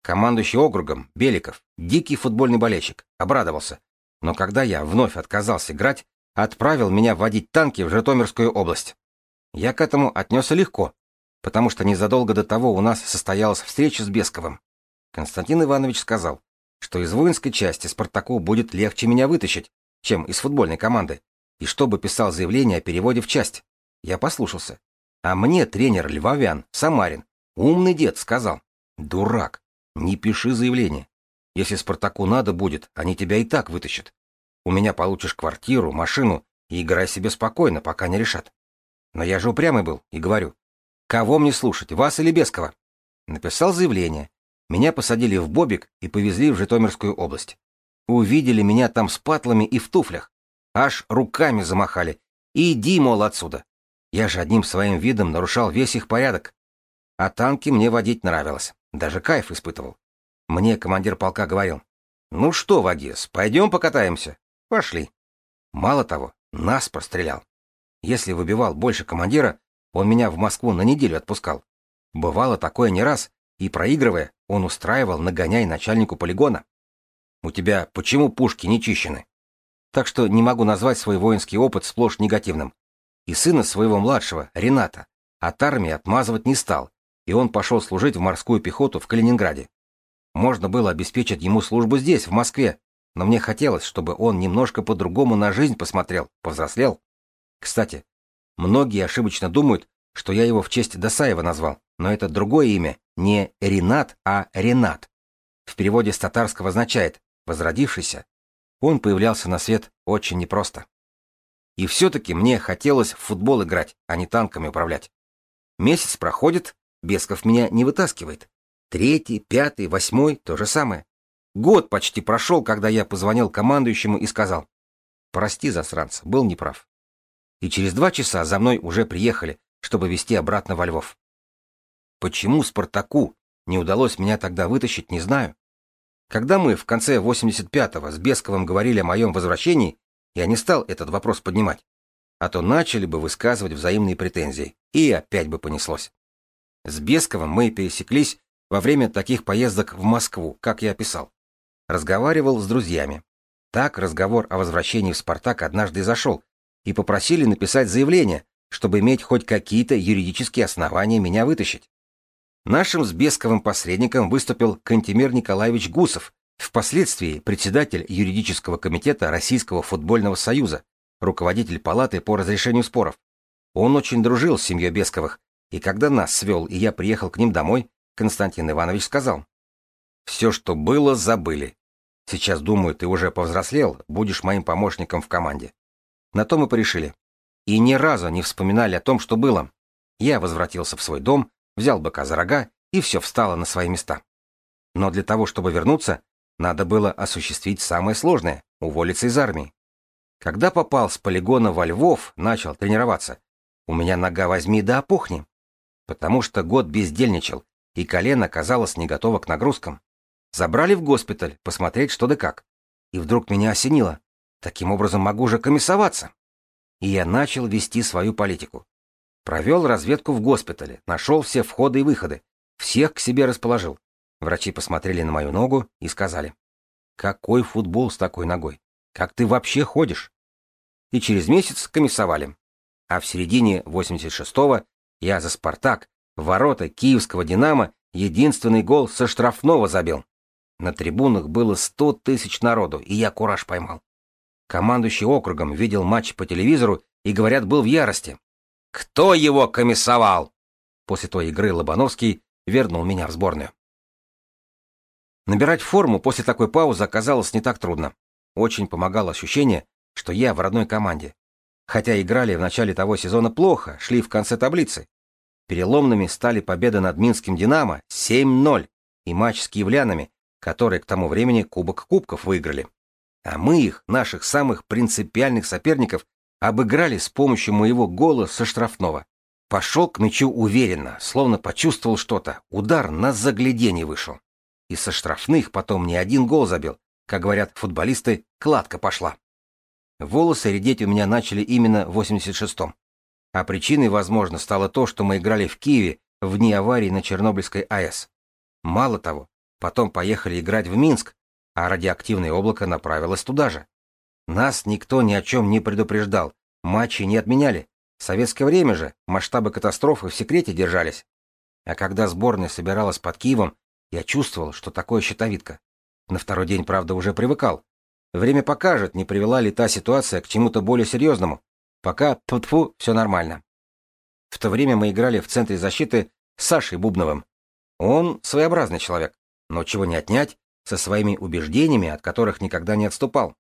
A: Командующий округом, Беликов, дикий футбольный болельщик, обрадовался. Но когда я вновь отказался играть, отправил меня водить танки в Житомирскую область. Я к этому отнесся легко, потому что незадолго до того у нас состоялась встреча с Бесковым. Константин Иванович сказал, что из воинской части Спартаку будет легче меня вытащить, чем из футбольной команды, и чтобы писал заявление о переводе в часть. Я послушался. А мне тренер Львовян, Самарин, умный дед, сказал: «Дурак, не пиши заявление. Если Спартаку надо будет, они тебя и так вытащат. У меня получишь квартиру, машину и играй себе спокойно, пока не решат». Но я же упрямый был и говорю: «Кого мне слушать, вас или Бескова?» Написал заявление. Меня посадили в бобик и повезли в Житомирскую область. Увидели меня там с патлами и в туфлях. Аж руками замахали. «Иди, мол, отсюда». Я же одним своим видом нарушал весь их порядок. А танки мне водить нравилось. Даже кайф испытывал. Мне командир полка говорил: «Ну что, Вагес, пойдем покатаемся?» Пошли. Мало того, нас прострелял. Если выбивал больше командира, он меня в Москву на неделю отпускал. Бывало такое не раз, и, проигрывая, он устраивал нагоняй начальнику полигона. У тебя почему пушки не чищены? Так что не могу назвать свой воинский опыт сплошь негативным. И сына своего младшего, Рената, от армии отмазывать не стал, и он пошел служить в морскую пехоту в Калининграде. Можно было обеспечить ему службу здесь, в Москве, но мне хотелось, чтобы он немножко по-другому на жизнь посмотрел, повзрослел. Кстати, многие ошибочно думают, что я его в честь Досаева назвал, но это другое имя, не Ренат, а Ренат. В переводе с татарского означает «возродившийся». Он появлялся на свет очень непросто. И все-таки мне хотелось в футбол играть, а не танками управлять. Месяц проходит, Бесков меня не вытаскивает. 3-й, 5-й, 8-й — то же самое. Год почти прошел, когда я позвонил командующему и сказал: «Прости, засранца, был неправ». И через 2 часа за мной уже приехали, чтобы везти обратно во Львов. Почему Спартаку не удалось меня тогда вытащить, не знаю. Когда мы в конце 85-го с Бесковым говорили о моем возвращении, я не стал этот вопрос поднимать, а то начали бы высказывать взаимные претензии, и опять бы понеслось. С Бесковым мы пересеклись во время таких поездок в Москву, как я описал. Разговаривал с друзьями. Так разговор о возвращении в «Спартак» однажды и зашел, и попросили написать заявление, чтобы иметь хоть какие-то юридические основания меня вытащить. Нашим с Бесковым посредником выступил Кантемир Николаевич Гусов, впоследствии председатель юридического комитета Российского футбольного союза, руководитель палаты по разрешению споров. Он очень дружил с семьей Бесковых, и когда нас свел и я приехал к ним домой, Константин Иванович сказал: «Все, что было, забыли. Сейчас, думаю, ты уже повзрослел, будешь моим помощником в команде». На то мы порешили. И ни разу не вспоминали о том, что было. Я возвратился в свой дом, взял быка за рога, и все встало на свои места. Но для того, чтобы вернуться, надо было осуществить самое сложное — уволиться из армии. Когда попал с полигона во Львов, начал тренироваться, у меня нога возьми да опухни. Потому что год бездельничал, и колено оказалось не готово к нагрузкам. Забрали в госпиталь, посмотреть что да как. И вдруг меня осенило. Таким образом могу же комиссоваться. И я начал вести свою политику. Провел разведку в госпитале, нашел все входы и выходы, всех к себе расположил. Врачи посмотрели на мою ногу и сказали: «Какой футбол с такой ногой? Как ты вообще ходишь?» И через месяц комиссовали. А в середине 86-го я за «Спартак» в ворота киевского «Динамо» единственный гол со штрафного забил. На трибунах было 100 тысяч народу, и я кураж поймал. Командующий округом видел матч по телевизору и, говорят, был в ярости. «Кто его комиссовал?» После той игры Лобановский вернул меня в сборную. Набирать форму после такой паузы оказалось не так трудно. Очень помогало ощущение, что я в родной команде. Хотя играли в начале того сезона плохо, шли в конце таблицы. Переломными стали победы над Минским «Динамо» 7-0 и матч с киевлянами, которые к тому времени Кубок Кубков выиграли. А мы их, наших самых принципиальных соперников, обыграли с помощью моего гола со штрафного. Пошел к мячу уверенно, словно почувствовал что-то, удар на загляденье вышел. И со штрафных потом не один гол забил, как говорят футболисты, кладка пошла. Волосы редеть у меня начали именно в 86-м. А причиной, возможно, стало то, что мы играли в Киеве в дни аварии на Чернобыльской АЭС. Мало того, Потом поехали играть в Минск, а радиоактивное облако направилось туда же. Нас никто ни о чем не предупреждал, матчи не отменяли. В советское время же масштабы катастрофы в секрете держались. А когда сборная собиралась под Киевом, я чувствовал, что такое щитовидка. На второй день, правда, уже привыкал. Время покажет, не привела ли та ситуация к чему-то более серьезному. Пока, тьфу-тьфу, все нормально. В то время мы играли в центре защиты с Сашей Бубновым. Он своеобразный человек, но чего не отнять, со своими убеждениями, от которых никогда не отступал.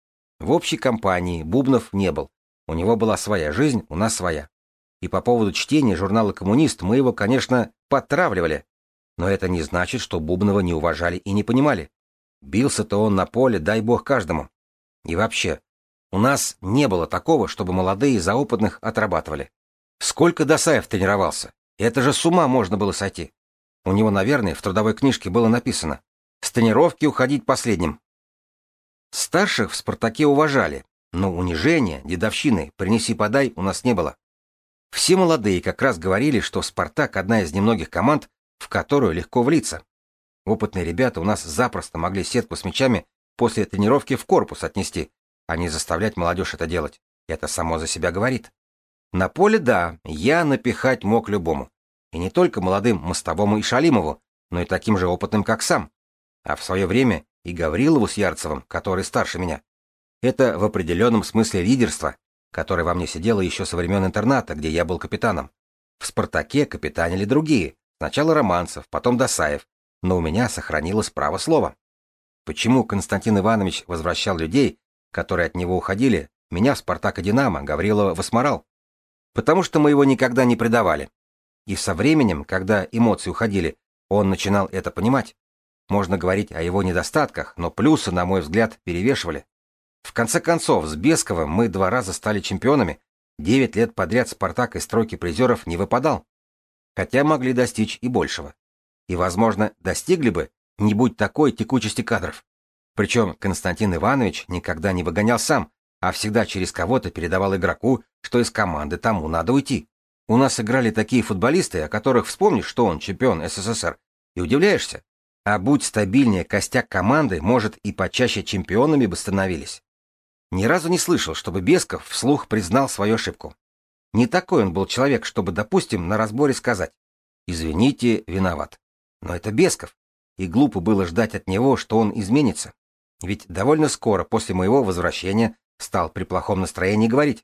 A: В общей компании Бубнов не был. У него была своя жизнь, у нас своя. И по поводу чтения журнала «Коммунист» мы его, конечно, подтравливали. Но это не значит, что Бубнова не уважали и не понимали. Бился-то он на поле, дай бог каждому. И вообще, у нас не было такого, чтобы молодые за опытных отрабатывали. Сколько Досаев тренировался? Это же с ума можно было сойти. У него, наверное, в трудовой книжке было написано: «С тренировки уходить последним». Старших в «Спартаке» уважали, но унижения, дедовщины, принеси-подай у нас не было. Все молодые как раз говорили, что «Спартак» — одна из немногих команд, в которую легко влиться. Опытные ребята у нас запросто могли сетку с мячами после тренировки в корпус отнести, а не заставлять молодежь это делать. Это само за себя говорит. На поле, да, я напихать мог любому. И не только молодым Мостовому и Шалимову, но и таким же опытным, как сам. А в свое время и Гаврилову с Ярцевым, который старше меня. Это в определенном смысле лидерство, которое во мне сидело еще со времен интерната, где я был капитаном. В «Спартаке» капитанили другие. Сначала Романцев, потом Досаев, но у меня сохранилось право слова. Почему Константин Иванович возвращал людей, которые от него уходили, меня в «Спартак» и «Динамо», Гаврилова в «Асморал»? Потому что мы его никогда не предавали. И со временем, когда эмоции уходили, он начинал это понимать. Можно говорить о его недостатках, но плюсы, на мой взгляд, перевешивали. В конце концов, с Бесковым мы 2 раза стали чемпионами, 9 лет подряд «Спартак» из тройки призеров не выпадал. Хотя могли достичь и большего. И, возможно, достигли бы, не будь такой текучести кадров. Причем Константин Иванович никогда не выгонял сам, а всегда через кого-то передавал игроку, что из команды тому надо уйти. У нас играли такие футболисты, о которых вспомнишь, что он чемпион СССР, и удивляешься. А будь стабильнее костяк команды, может, и почаще чемпионами бы становились. Ни разу не слышал, чтобы Бесков вслух признал свою ошибку. Не такой он был человек, чтобы, допустим, на разборе сказать: «Извините, виноват». Но это Бесков, и глупо было ждать от него, что он изменится. Ведь довольно скоро после моего возвращения стал при плохом настроении говорить: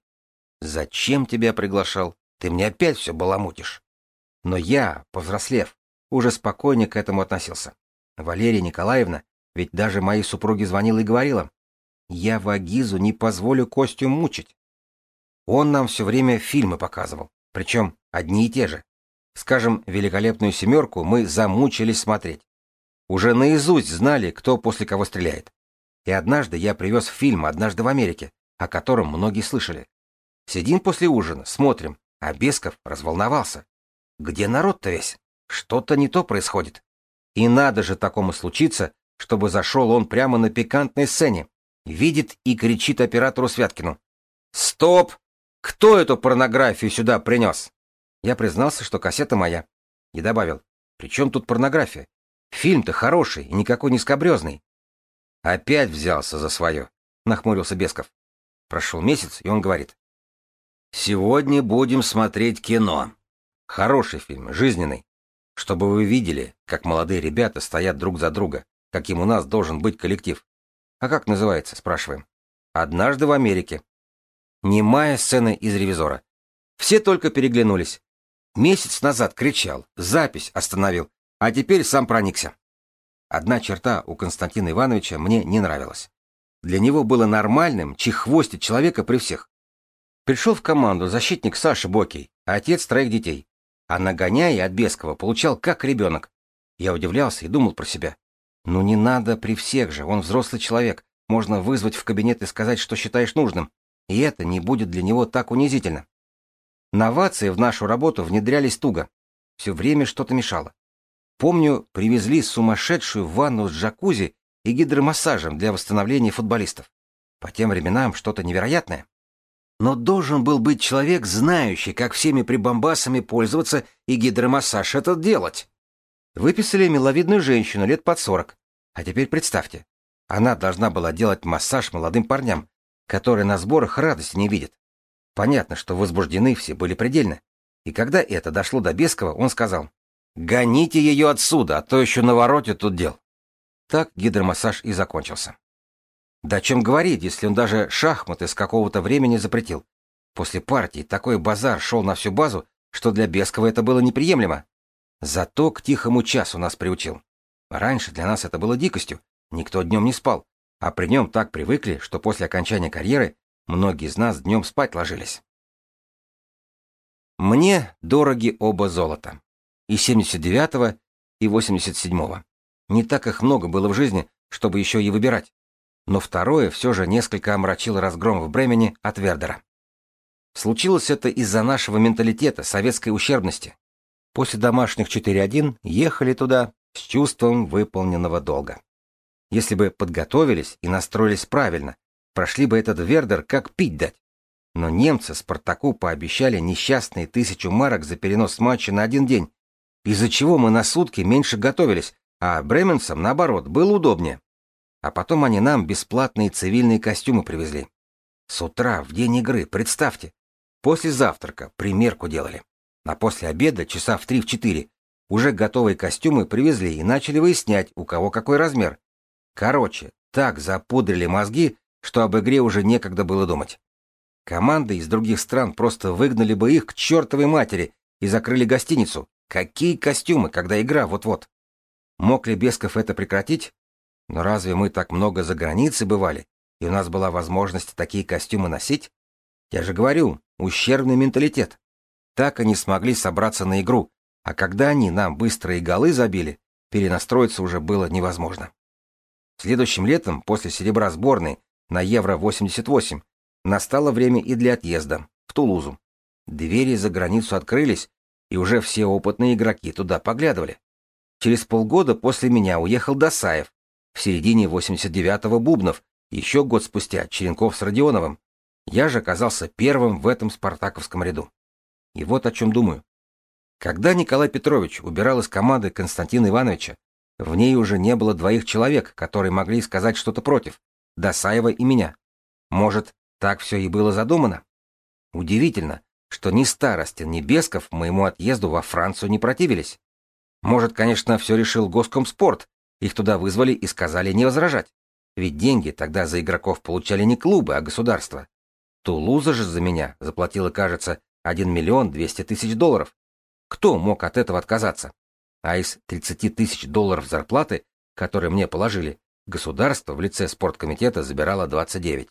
A: «Зачем тебя приглашал? Ты мне опять все баламутишь». Но я, повзрослев, уже спокойнее к этому относился. Валерия Николаевна ведь даже моей супруге звонила и говорила: «Я Вагизу не позволю Костю мучить». Он нам все время фильмы показывал, причем одни и те же. Скажем, «Великолепную семерку» мы замучились смотреть. Уже наизусть знали, кто после кого стреляет. И однажды я привез фильм «Однажды в Америке», о котором многие слышали. Сидим после ужина, смотрим, а Бесков разволновался. Где народ-то весь? Что-то не то происходит. И надо же такому случиться, чтобы зашел он прямо на пикантной сцене, видит и кричит оператору Святкину: «Стоп! Кто эту порнографию сюда принес?» Я признался, что кассета моя. И добавил: «При чем тут порнография? Фильм-то хороший и никакой не скабрезный». «Опять взялся за свое», — нахмурился Бесков. Прошел месяц, и он говорит: «Сегодня будем смотреть кино. Хороший фильм, жизненный. Чтобы вы видели, как молодые ребята стоят друг за друга, каким у нас должен быть коллектив». «А как называется?» — спрашиваем. «Однажды в Америке». Немая сцена из «Ревизора». Все только переглянулись. Месяц назад кричал, запись остановил, а теперь сам проникся. Одна черта у Константина Ивановича мне не нравилась. Для него было нормальным чехвостить человека при всех. Пришел в команду защитник Саша Бокий, отец 3 детей. А нагоняя от Бескова получал как ребенок. Я удивлялся и думал про себя: ну не надо при всех же, он взрослый человек, можно вызвать в кабинет и сказать, что считаешь нужным, и это не будет для него так унизительно. Новации в нашу работу внедрялись туго. Все время что-то мешало. Помню, привезли сумасшедшую ванну с джакузи и гидромассажем для восстановления футболистов. По тем временам что-то невероятное. Но должен был быть человек, знающий, как всеми прибамбасами пользоваться и гидромассаж этот делать. Выписали миловидную женщину лет под 40. А теперь представьте, она должна была делать массаж молодым парням, которые на сборах радости не видят. Понятно, что возбуждены все были предельно. И когда это дошло до Бескова, он сказал: «Гоните ее отсюда, а то еще наворотит тут дел». Так гидромассаж и закончился. Да о чем говорить, если он даже шахматы с какого-то времени запретил. После партии такой базар шел на всю базу, что для Бескова это было неприемлемо. Зато к тихому часу нас приучил. Раньше для нас это было дикостью, никто днем не спал, а при нем так привыкли, что после окончания карьеры многие из нас днем спать ложились. Мне дороги оба золота. И 79-го, и 87-го. Не так их много было в жизни, чтобы еще и выбирать. Но второе все же несколько омрачило разгром в Бремене от Вердера. Случилось это из-за нашего менталитета, советской ущербности. После домашних 4:1 ехали туда с чувством выполненного долга. Если бы подготовились и настроились правильно, прошли бы этот Вердер как пить дать. Но немцы Спартаку пообещали несчастные 1000 марок за перенос матча на один день, из-за чего мы на сутки меньше готовились, а бременцам, наоборот, было удобнее. А потом они нам бесплатные цивильные костюмы привезли. С утра, в день игры, представьте, после завтрака примерку делали. А после обеда, часа в 3-4, уже готовые костюмы привезли и начали выяснять, у кого какой размер. Короче, так запудрили мозги, что об игре уже некогда было думать. Команды из других стран просто выгнали бы их к чертовой матери и закрыли гостиницу. Какие костюмы, когда игра вот-вот? Мог ли Бесков это прекратить? Но разве мы так много за границей бывали, и у нас была возможность такие костюмы носить? Я же говорю, ущербный менталитет. Так они смогли собраться на игру, а когда они нам быстрые голы забили, перенастроиться уже было невозможно. Следующим летом, после серебра сборной на Евро-88, настало время и для отъезда, в Тулузу. Двери за границу открылись, и уже все опытные игроки туда поглядывали. Через полгода после меня уехал Досаев, в середине 89-го Бубнов, еще год спустя Черенков с Родионовым. Я же оказался первым в этом спартаковском ряду. И вот о чем думаю. Когда Николай Петрович убирал из команды Константина Ивановича, в ней уже не было 2 человек, которые могли сказать что-то против, Досаева и меня. Может, так все и было задумано? Удивительно, что ни Старостин, ни Бесков моему отъезду во Францию не противились. Может, конечно, все решил Госкомспорт, их туда вызвали и сказали не возражать. Ведь деньги тогда за игроков получали не клубы, а государство. Тулуза же за меня заплатила, кажется, 1 200 000 долларов. Кто мог от этого отказаться? А из 30 000 долларов зарплаты, которые мне положили, государство в лице спорткомитета забирало 29.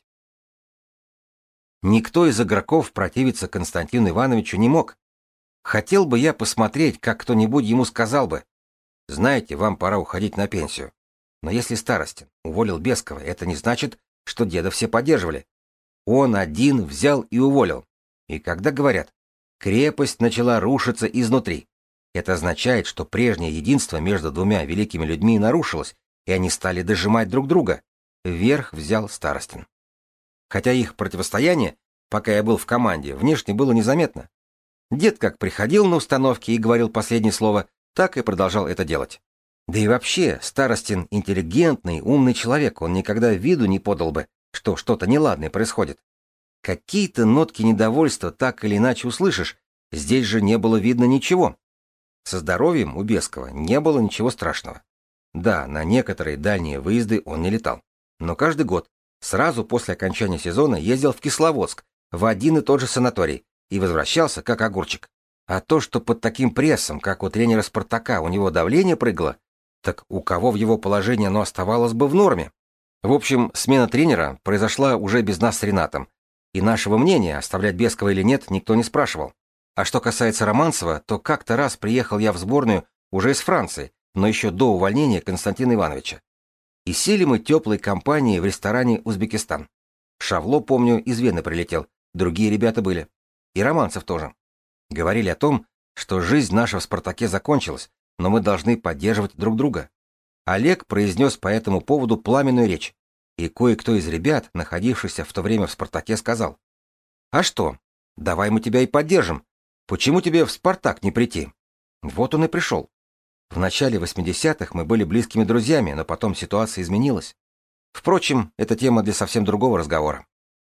A: Никто из игроков противиться Константину Ивановичу не мог. Хотел бы я посмотреть, как кто-нибудь ему сказал бы: «Знаете, вам пора уходить на пенсию». Но если Старостин уволил Бескова, это не значит, что деда все поддерживали. Он один взял и уволил. И когда говорят «крепость начала рушиться изнутри», это означает, что прежнее единство между 2 великими людьми нарушилось, и они стали дожимать друг друга. Верх взял Старостин. Хотя их противостояние, пока я был в команде, внешне было незаметно. Дед как приходил на установки и говорил последнее слово, так и продолжал это делать. Да и вообще, Старостин интеллигентный, умный человек, он никогда виду не подал бы, что что-то неладное происходит. Какие-то нотки недовольства так или иначе услышишь, здесь же не было видно ничего. Со здоровьем у Бескова не было ничего страшного. Да, на некоторые дальние выезды он не летал. Но каждый год, сразу после окончания сезона, ездил в Кисловодск, в один и тот же санаторий, и возвращался как огурчик. А то, что под таким прессом, как у тренера «Спартака», у него давление прыгало, так у кого в его положении оно оставалось бы в норме? В общем, смена тренера произошла уже без нас с Ренатом, и нашего мнения, оставлять Бескова или нет, никто не спрашивал. А что касается Романцева, то как-то раз приехал я в сборную уже из Франции, но еще до увольнения Константина Ивановича. И сели мы теплой компанией в ресторане «Узбекистан». Шавло, помню, из Вены прилетел, другие ребята были. И Романцев тоже. Говорили о том, что жизнь наша в «Спартаке» закончилась, но мы должны поддерживать друг друга. Олег произнес по этому поводу пламенную речь, и кое-кто из ребят, находившихся в то время в «Спартаке», сказал: «А что? Давай мы тебя и поддержим. Почему тебе в «Спартак» не прийти?» Вот он и пришел. В начале 80-х мы были близкими друзьями, но потом ситуация изменилась. Впрочем, это тема для совсем другого разговора.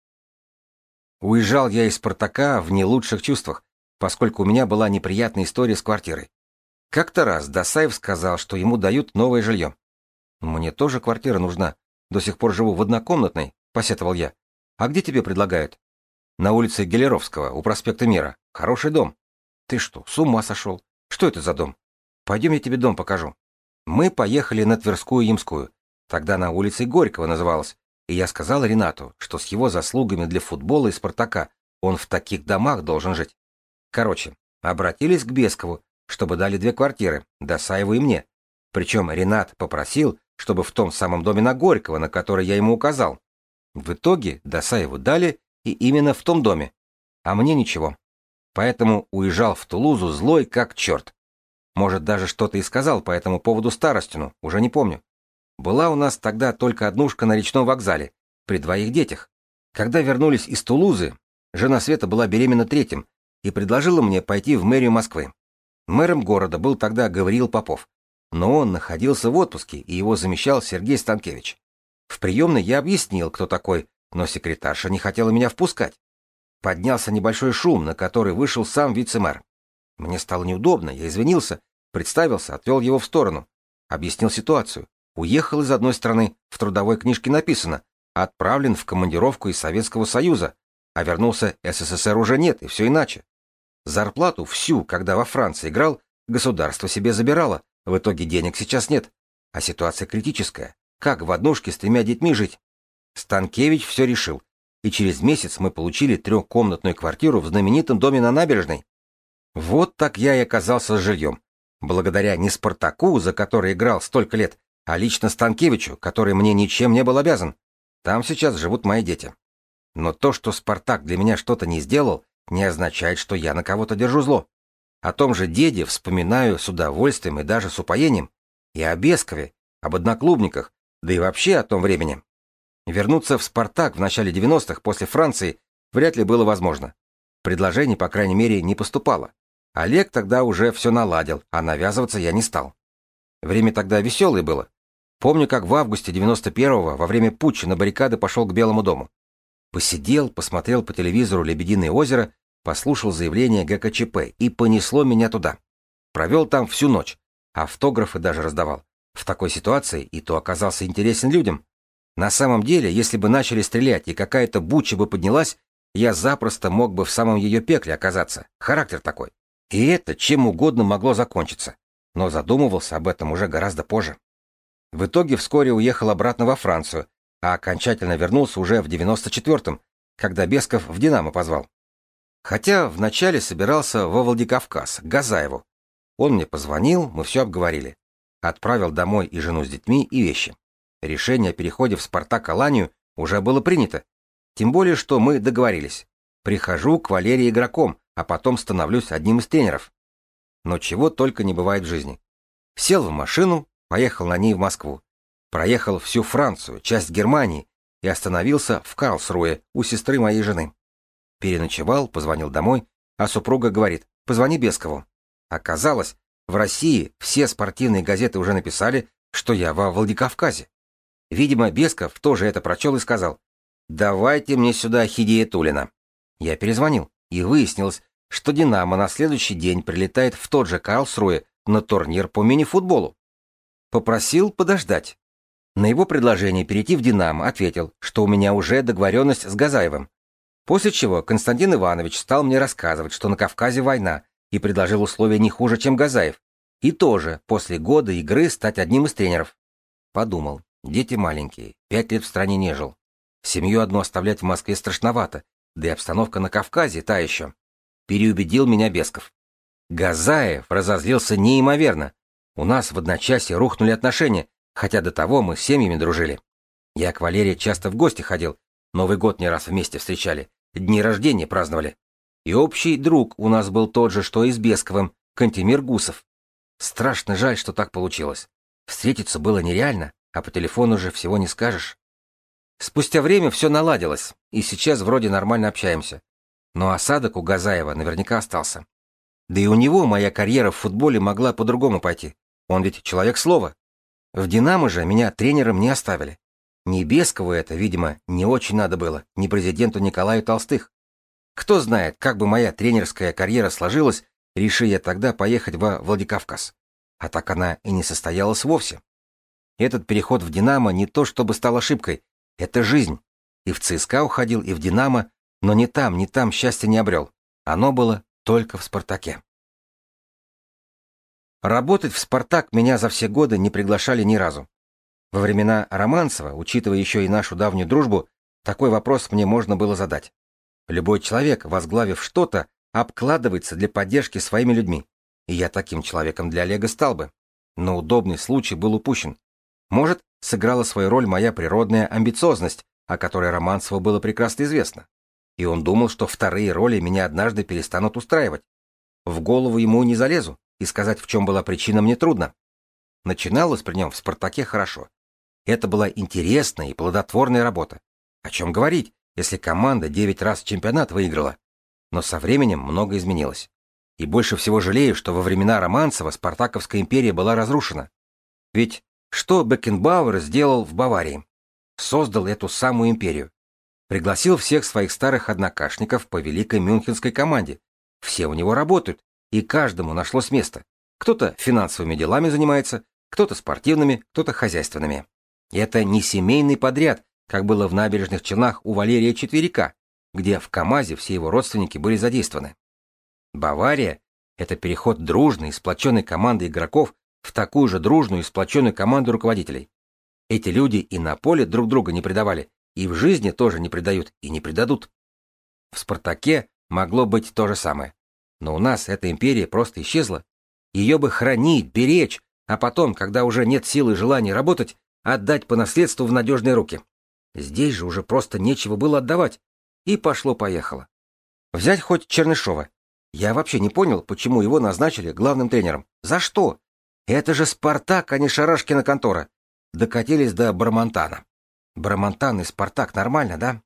A: Уезжал я из «Спартака» в не лучших чувствах, поскольку у меня была неприятная история с квартирой. Как-то раз Досаев сказал, что ему дают новое жилье. «Мне тоже квартира нужна. До сих пор живу в однокомнатной», — посетовал я. «А где тебе предлагают?» «На улице Гелеровского, у проспекта Мира. Хороший дом». «Ты что, с ума сошел? Что это за дом? Пойдем, я тебе дом покажу». Мы поехали на Тверскую Ямскую. Тогда на улице Горького называлась. И я сказал Ренату, что с его заслугами для футбола и «Спартака» он в таких домах должен жить. Короче, обратились к Бескову, чтобы дали 2 квартиры, Досаеву и мне. Причем Ренат попросил, чтобы в том самом доме на Горького, на который я ему указал. В итоге Досаеву дали, и именно в том доме. А мне ничего. Поэтому уезжал в Тулузу злой как черт. Может, даже что-то и сказал по этому поводу Старостину, уже не помню. Была у нас тогда только однушка на речном вокзале, при 2 детях. Когда вернулись из Тулузы, жена Света была беременна 3-м и предложила мне пойти в мэрию Москвы. Мэром города был тогда Гавриил Попов, но он находился в отпуске, и его замещал Сергей Станкевич. В приемной я объяснил, кто такой, но секретарша не хотела меня впускать. Поднялся небольшой шум, на который вышел сам вице-мэр. Мне стало неудобно, я извинился, представился, отвел его в сторону, объяснил ситуацию. Уехал из одной страны, в трудовой книжке написано, отправлен в командировку из Советского Союза, а вернулся СССР уже нет, и все иначе. Зарплату всю, когда во Франции играл, государство себе забирало, в итоге денег сейчас нет. А ситуация критическая. Как в однушке с 3 детьми жить? Станкевич все решил, и через месяц мы получили 3-комнатную квартиру в знаменитом доме на набережной. Вот так я и оказался с жильем. Благодаря не «Спартаку», за который играл столько лет, а лично Станкевичу, который мне ничем не был обязан. Там сейчас живут мои дети. Но то, что «Спартак» для меня что-то не сделал, не означает, что я на кого-то держу зло. О том же деде вспоминаю с удовольствием и даже с упоением. И о Бескове, об одноклубниках, да и вообще о том времени. Вернуться в «Спартак» в начале 90-х после Франции вряд ли было возможно. Предложений, по крайней мере, не поступало. Олег тогда уже все наладил, а навязываться я не стал. Время тогда веселое было. Помню, как в августе 91-го во время путча на баррикады пошел к Белому дому. Посидел, посмотрел по телевизору «Лебединое озеро», послушал заявление ГКЧП и понесло меня туда. Провел там всю ночь, автографы даже раздавал. В такой ситуации и то оказался интересен людям. На самом деле, если бы начали стрелять и какая-то буча бы поднялась, я запросто мог бы в самом ее пекле оказаться. Характер такой. И это чем угодно могло закончиться. Но задумывался об этом уже гораздо позже. В итоге вскоре уехал обратно во Францию, а окончательно вернулся уже в 94-м, когда Бесков в «Динамо» позвал. Хотя вначале собирался во Владикавказ, к Газаеву. Он мне позвонил, мы все обговорили. Отправил домой и жену с детьми, и вещи. Решение о переходе в «Спартак» Аланию уже было принято. Тем более, что мы договорились. Прихожу к Валерии игроком, а потом становлюсь одним из тренеров. Но чего только не бывает в жизни. Сел в машину, поехал на ней в Москву. Проехал всю Францию, часть Германии и остановился в Карлсруэ у сестры моей жены. Переночевал, позвонил домой, а супруга говорит: «Позвони Бескову». Оказалось, в России все спортивные газеты уже написали, что я во Владикавказе. Видимо, Бесков тоже это прочел и сказал: «Давайте мне сюда Хидея Тулина». Я перезвонил, и выяснилось, что «Динамо» на следующий день прилетает в тот же Карлсруэ на турнир по мини-футболу. Попросил подождать. На его предложение перейти в «Динамо» ответил, что у меня уже договоренность с Газаевым. После чего Константин Иванович стал мне рассказывать, что на Кавказе война, и предложил условия не хуже, чем Газаев. И тоже после года игры стать одним из тренеров. Подумал, дети маленькие, 5 лет в стране не жил. Семью одну оставлять в Москве страшновато, да и обстановка на Кавказе та еще. Переубедил меня Бесков. Газаев разозлился неимоверно. У нас в одночасье рухнули отношения, хотя до того мы с семьями дружили. Я к Валерии часто в гости ходил, Новый год не раз вместе встречали, дни рождения праздновали. И общий друг у нас был тот же, что и с Бесковым, Кантемир Гусов. Страшно жаль, что так получилось. Встретиться было нереально, а по телефону же всего не скажешь. Спустя время все наладилось, и сейчас вроде нормально общаемся. Но осадок у Газаева наверняка остался. Да и у него моя карьера в футболе могла по-другому пойти. Он ведь человек слова. В «Динамо» же меня тренером не оставили. Ни Бескову это, видимо, не очень надо было, ни президенту Николаю Толстых. Кто знает, как бы моя тренерская карьера сложилась, реши я тогда поехать во Владикавказ. А так она и не состоялась вовсе. Этот переход в «Динамо» не то чтобы стал ошибкой, это жизнь. И в ЦСКА уходил, и в «Динамо», но ни там счастья не обрел. Оно было только в «Спартаке». Работать в «Спартак» меня за все годы не приглашали ни разу. Во времена Романцева, учитывая еще и нашу давнюю дружбу, такой вопрос мне можно было задать. Любой человек, возглавив что-то, обкладывается для поддержки своими людьми. И я таким человеком для Олега стал бы. Но удобный случай был упущен. Может, сыграла свою роль моя природная амбициозность, о которой Романцеву было прекрасно известно. И он думал, что вторые роли меня однажды перестанут устраивать. В голову ему не залезу, и сказать, в чем была причина, мне трудно. Начиналось при нем в «Спартаке» хорошо. Это была интересная и плодотворная работа. О чем говорить, если команда 9 раз чемпионат выиграла? Но со временем многое изменилось. И больше всего жалею, что во времена Романцева Спартаковская империя была разрушена. Ведь что Беккенбауэр сделал в Баварии? Создал эту самую империю. Пригласил всех своих старых однокашников по великой мюнхенской команде. Все у него работают, и каждому нашлось место. Кто-то финансовыми делами занимается, кто-то спортивными, кто-то хозяйственными. И это не семейный подряд, как было в Набережных Челнах у Валерия Четверика, где в КамАЗе все его родственники были задействованы. Бавария — это переход дружной, сплоченной команды игроков в такую же дружную и сплоченную команду руководителей. Эти люди и на поле друг друга не предавали, и в жизни тоже не предают и не предадут. В «Спартаке» могло быть то же самое. Но у нас эта империя просто исчезла. Ее бы хранить, беречь, а потом, когда уже нет силы и желания работать, отдать по наследству в надежные руки. Здесь же уже просто нечего было отдавать. И пошло-поехало. Взять хоть Чернышова. Я вообще не понял, почему его назначили главным тренером. За что? Это же «Спартак», а не Шарашкина контора. Докатились до Брамонтана. Брамонтан и «Спартак» нормально, да?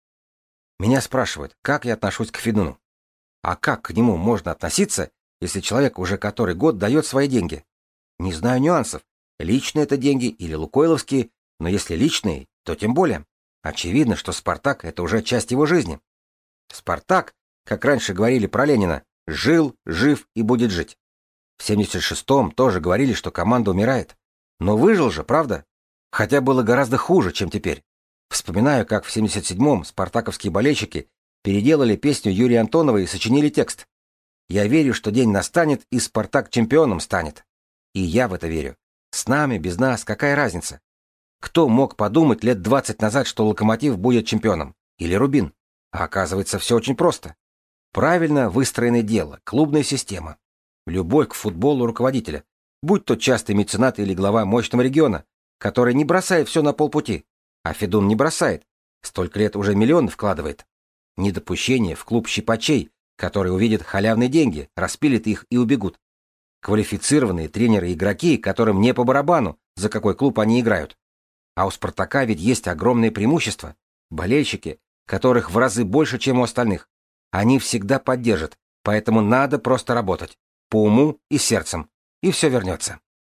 A: Меня спрашивают, как я отношусь к Федуну. А как к нему можно относиться, если человек уже который год дает свои деньги? Не знаю нюансов, личные это деньги или лукойловские, но если личные, то тем более. Очевидно, что «Спартак» — это уже часть его жизни. «Спартак», как раньше говорили про Ленина, жил, жив и будет жить. В 76-м тоже говорили, что команда умирает. Но выжил же, правда? Хотя было гораздо хуже, чем теперь. Вспоминаю, как в 77-м спартаковские болельщики переделали песню Юрия Антонова и сочинили текст. «Я верю, что день настанет, и «Спартак» чемпионом станет». И я в это верю. С нами, без нас, какая разница? Кто мог подумать лет 20 назад, что «Локомотив» будет чемпионом? Или «Рубин»? А оказывается, все очень просто. Правильно выстроенное дело, клубная система. Любовь к футболу руководителя, будь то частый меценат или глава мощного региона, который не бросает все на полпути. А Федун не бросает. Столько лет уже миллионы вкладывает. Недопущение в клуб щипачей, которые увидят халявные деньги, распилят их и убегут. Квалифицированные тренеры и игроки, которым не по барабану, за какой клуб они играют. А у «Спартака» ведь есть огромное преимущество. Болельщики, которых в разы больше, чем у остальных. Они всегда поддержат, поэтому надо просто работать. По уму и сердцем. И все вернется.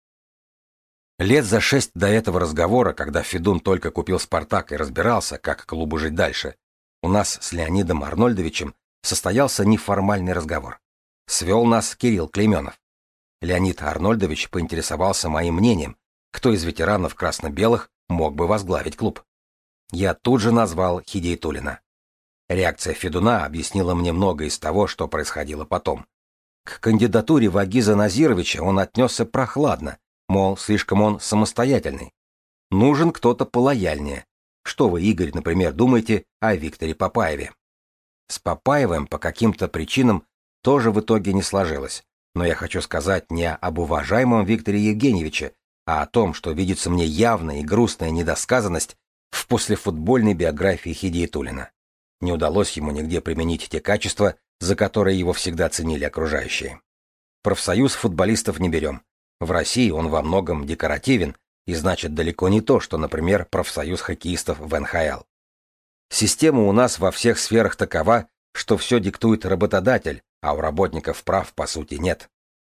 A: Лет за 6 до этого разговора, когда Федун только купил «Спартак» и разбирался, как клубу жить дальше, у нас с Леонидом Арнольдовичем состоялся неформальный разговор. Свел нас Кирилл Клейменов. Леонид Арнольдович поинтересовался моим мнением, кто из ветеранов красно-белых мог бы возглавить клуб. Я тут же назвал Хидиятуллина. Реакция Федуна объяснила мне многое из того, что происходило потом. К кандидатуре Вагиза Назировича он отнесся прохладно, мол, слишком он самостоятельный. Нужен кто-то полояльнее. Что вы, Игорь, например, думаете о Викторе Папаеве? С Папаевым по каким-то причинам тоже в итоге не сложилось. Но я хочу сказать не об уважаемом Викторе Евгеньевиче, а о том, что видится мне явная и грустная недосказанность в послефутбольной биографии Хидиятуллина. Не удалось ему нигде применить те качества, за которые его всегда ценили окружающие. Профсоюз футболистов не берем. В России он во многом декоративен, и значит далеко не то, что, например, профсоюз хоккеистов в НХЛ. Система у нас во всех сферах такова, что все диктует работодатель, а у работников прав по сути нет.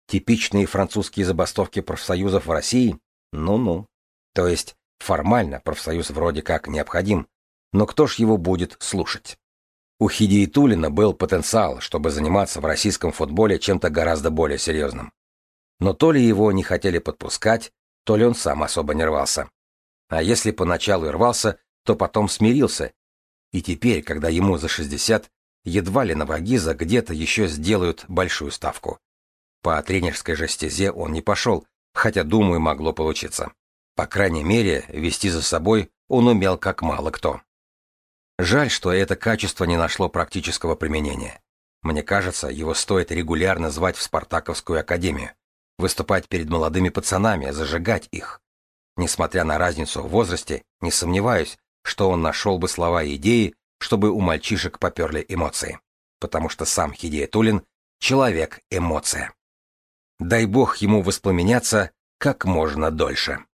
A: Типичные французские забастовки профсоюзов в России? Ну-ну. То есть, формально профсоюз вроде как необходим, но кто ж его будет слушать? У Хидиятуллина был потенциал, чтобы заниматься в российском футболе чем-то гораздо более серьезным. Но то ли его не хотели подпускать, то ли он сам особо не рвался. А если поначалу и рвался, то потом смирился. И теперь, когда ему за 60, едва ли на Вагиза где-то еще сделают большую ставку. По тренерской же стезе он не пошел, хотя, думаю, могло получиться. По крайней мере, вести за собой он умел как мало кто. Жаль, что это качество не нашло практического применения. Мне кажется, его стоит регулярно звать в Спартаковскую академию, выступать перед молодыми пацанами, зажигать их. Несмотря на разницу в возрасте, не сомневаюсь, что он нашел бы слова и идеи, чтобы у мальчишек поперли эмоции. Потому что сам Хидиятуллин — человек-эмоция. Дай бог ему воспламеняться как можно дольше.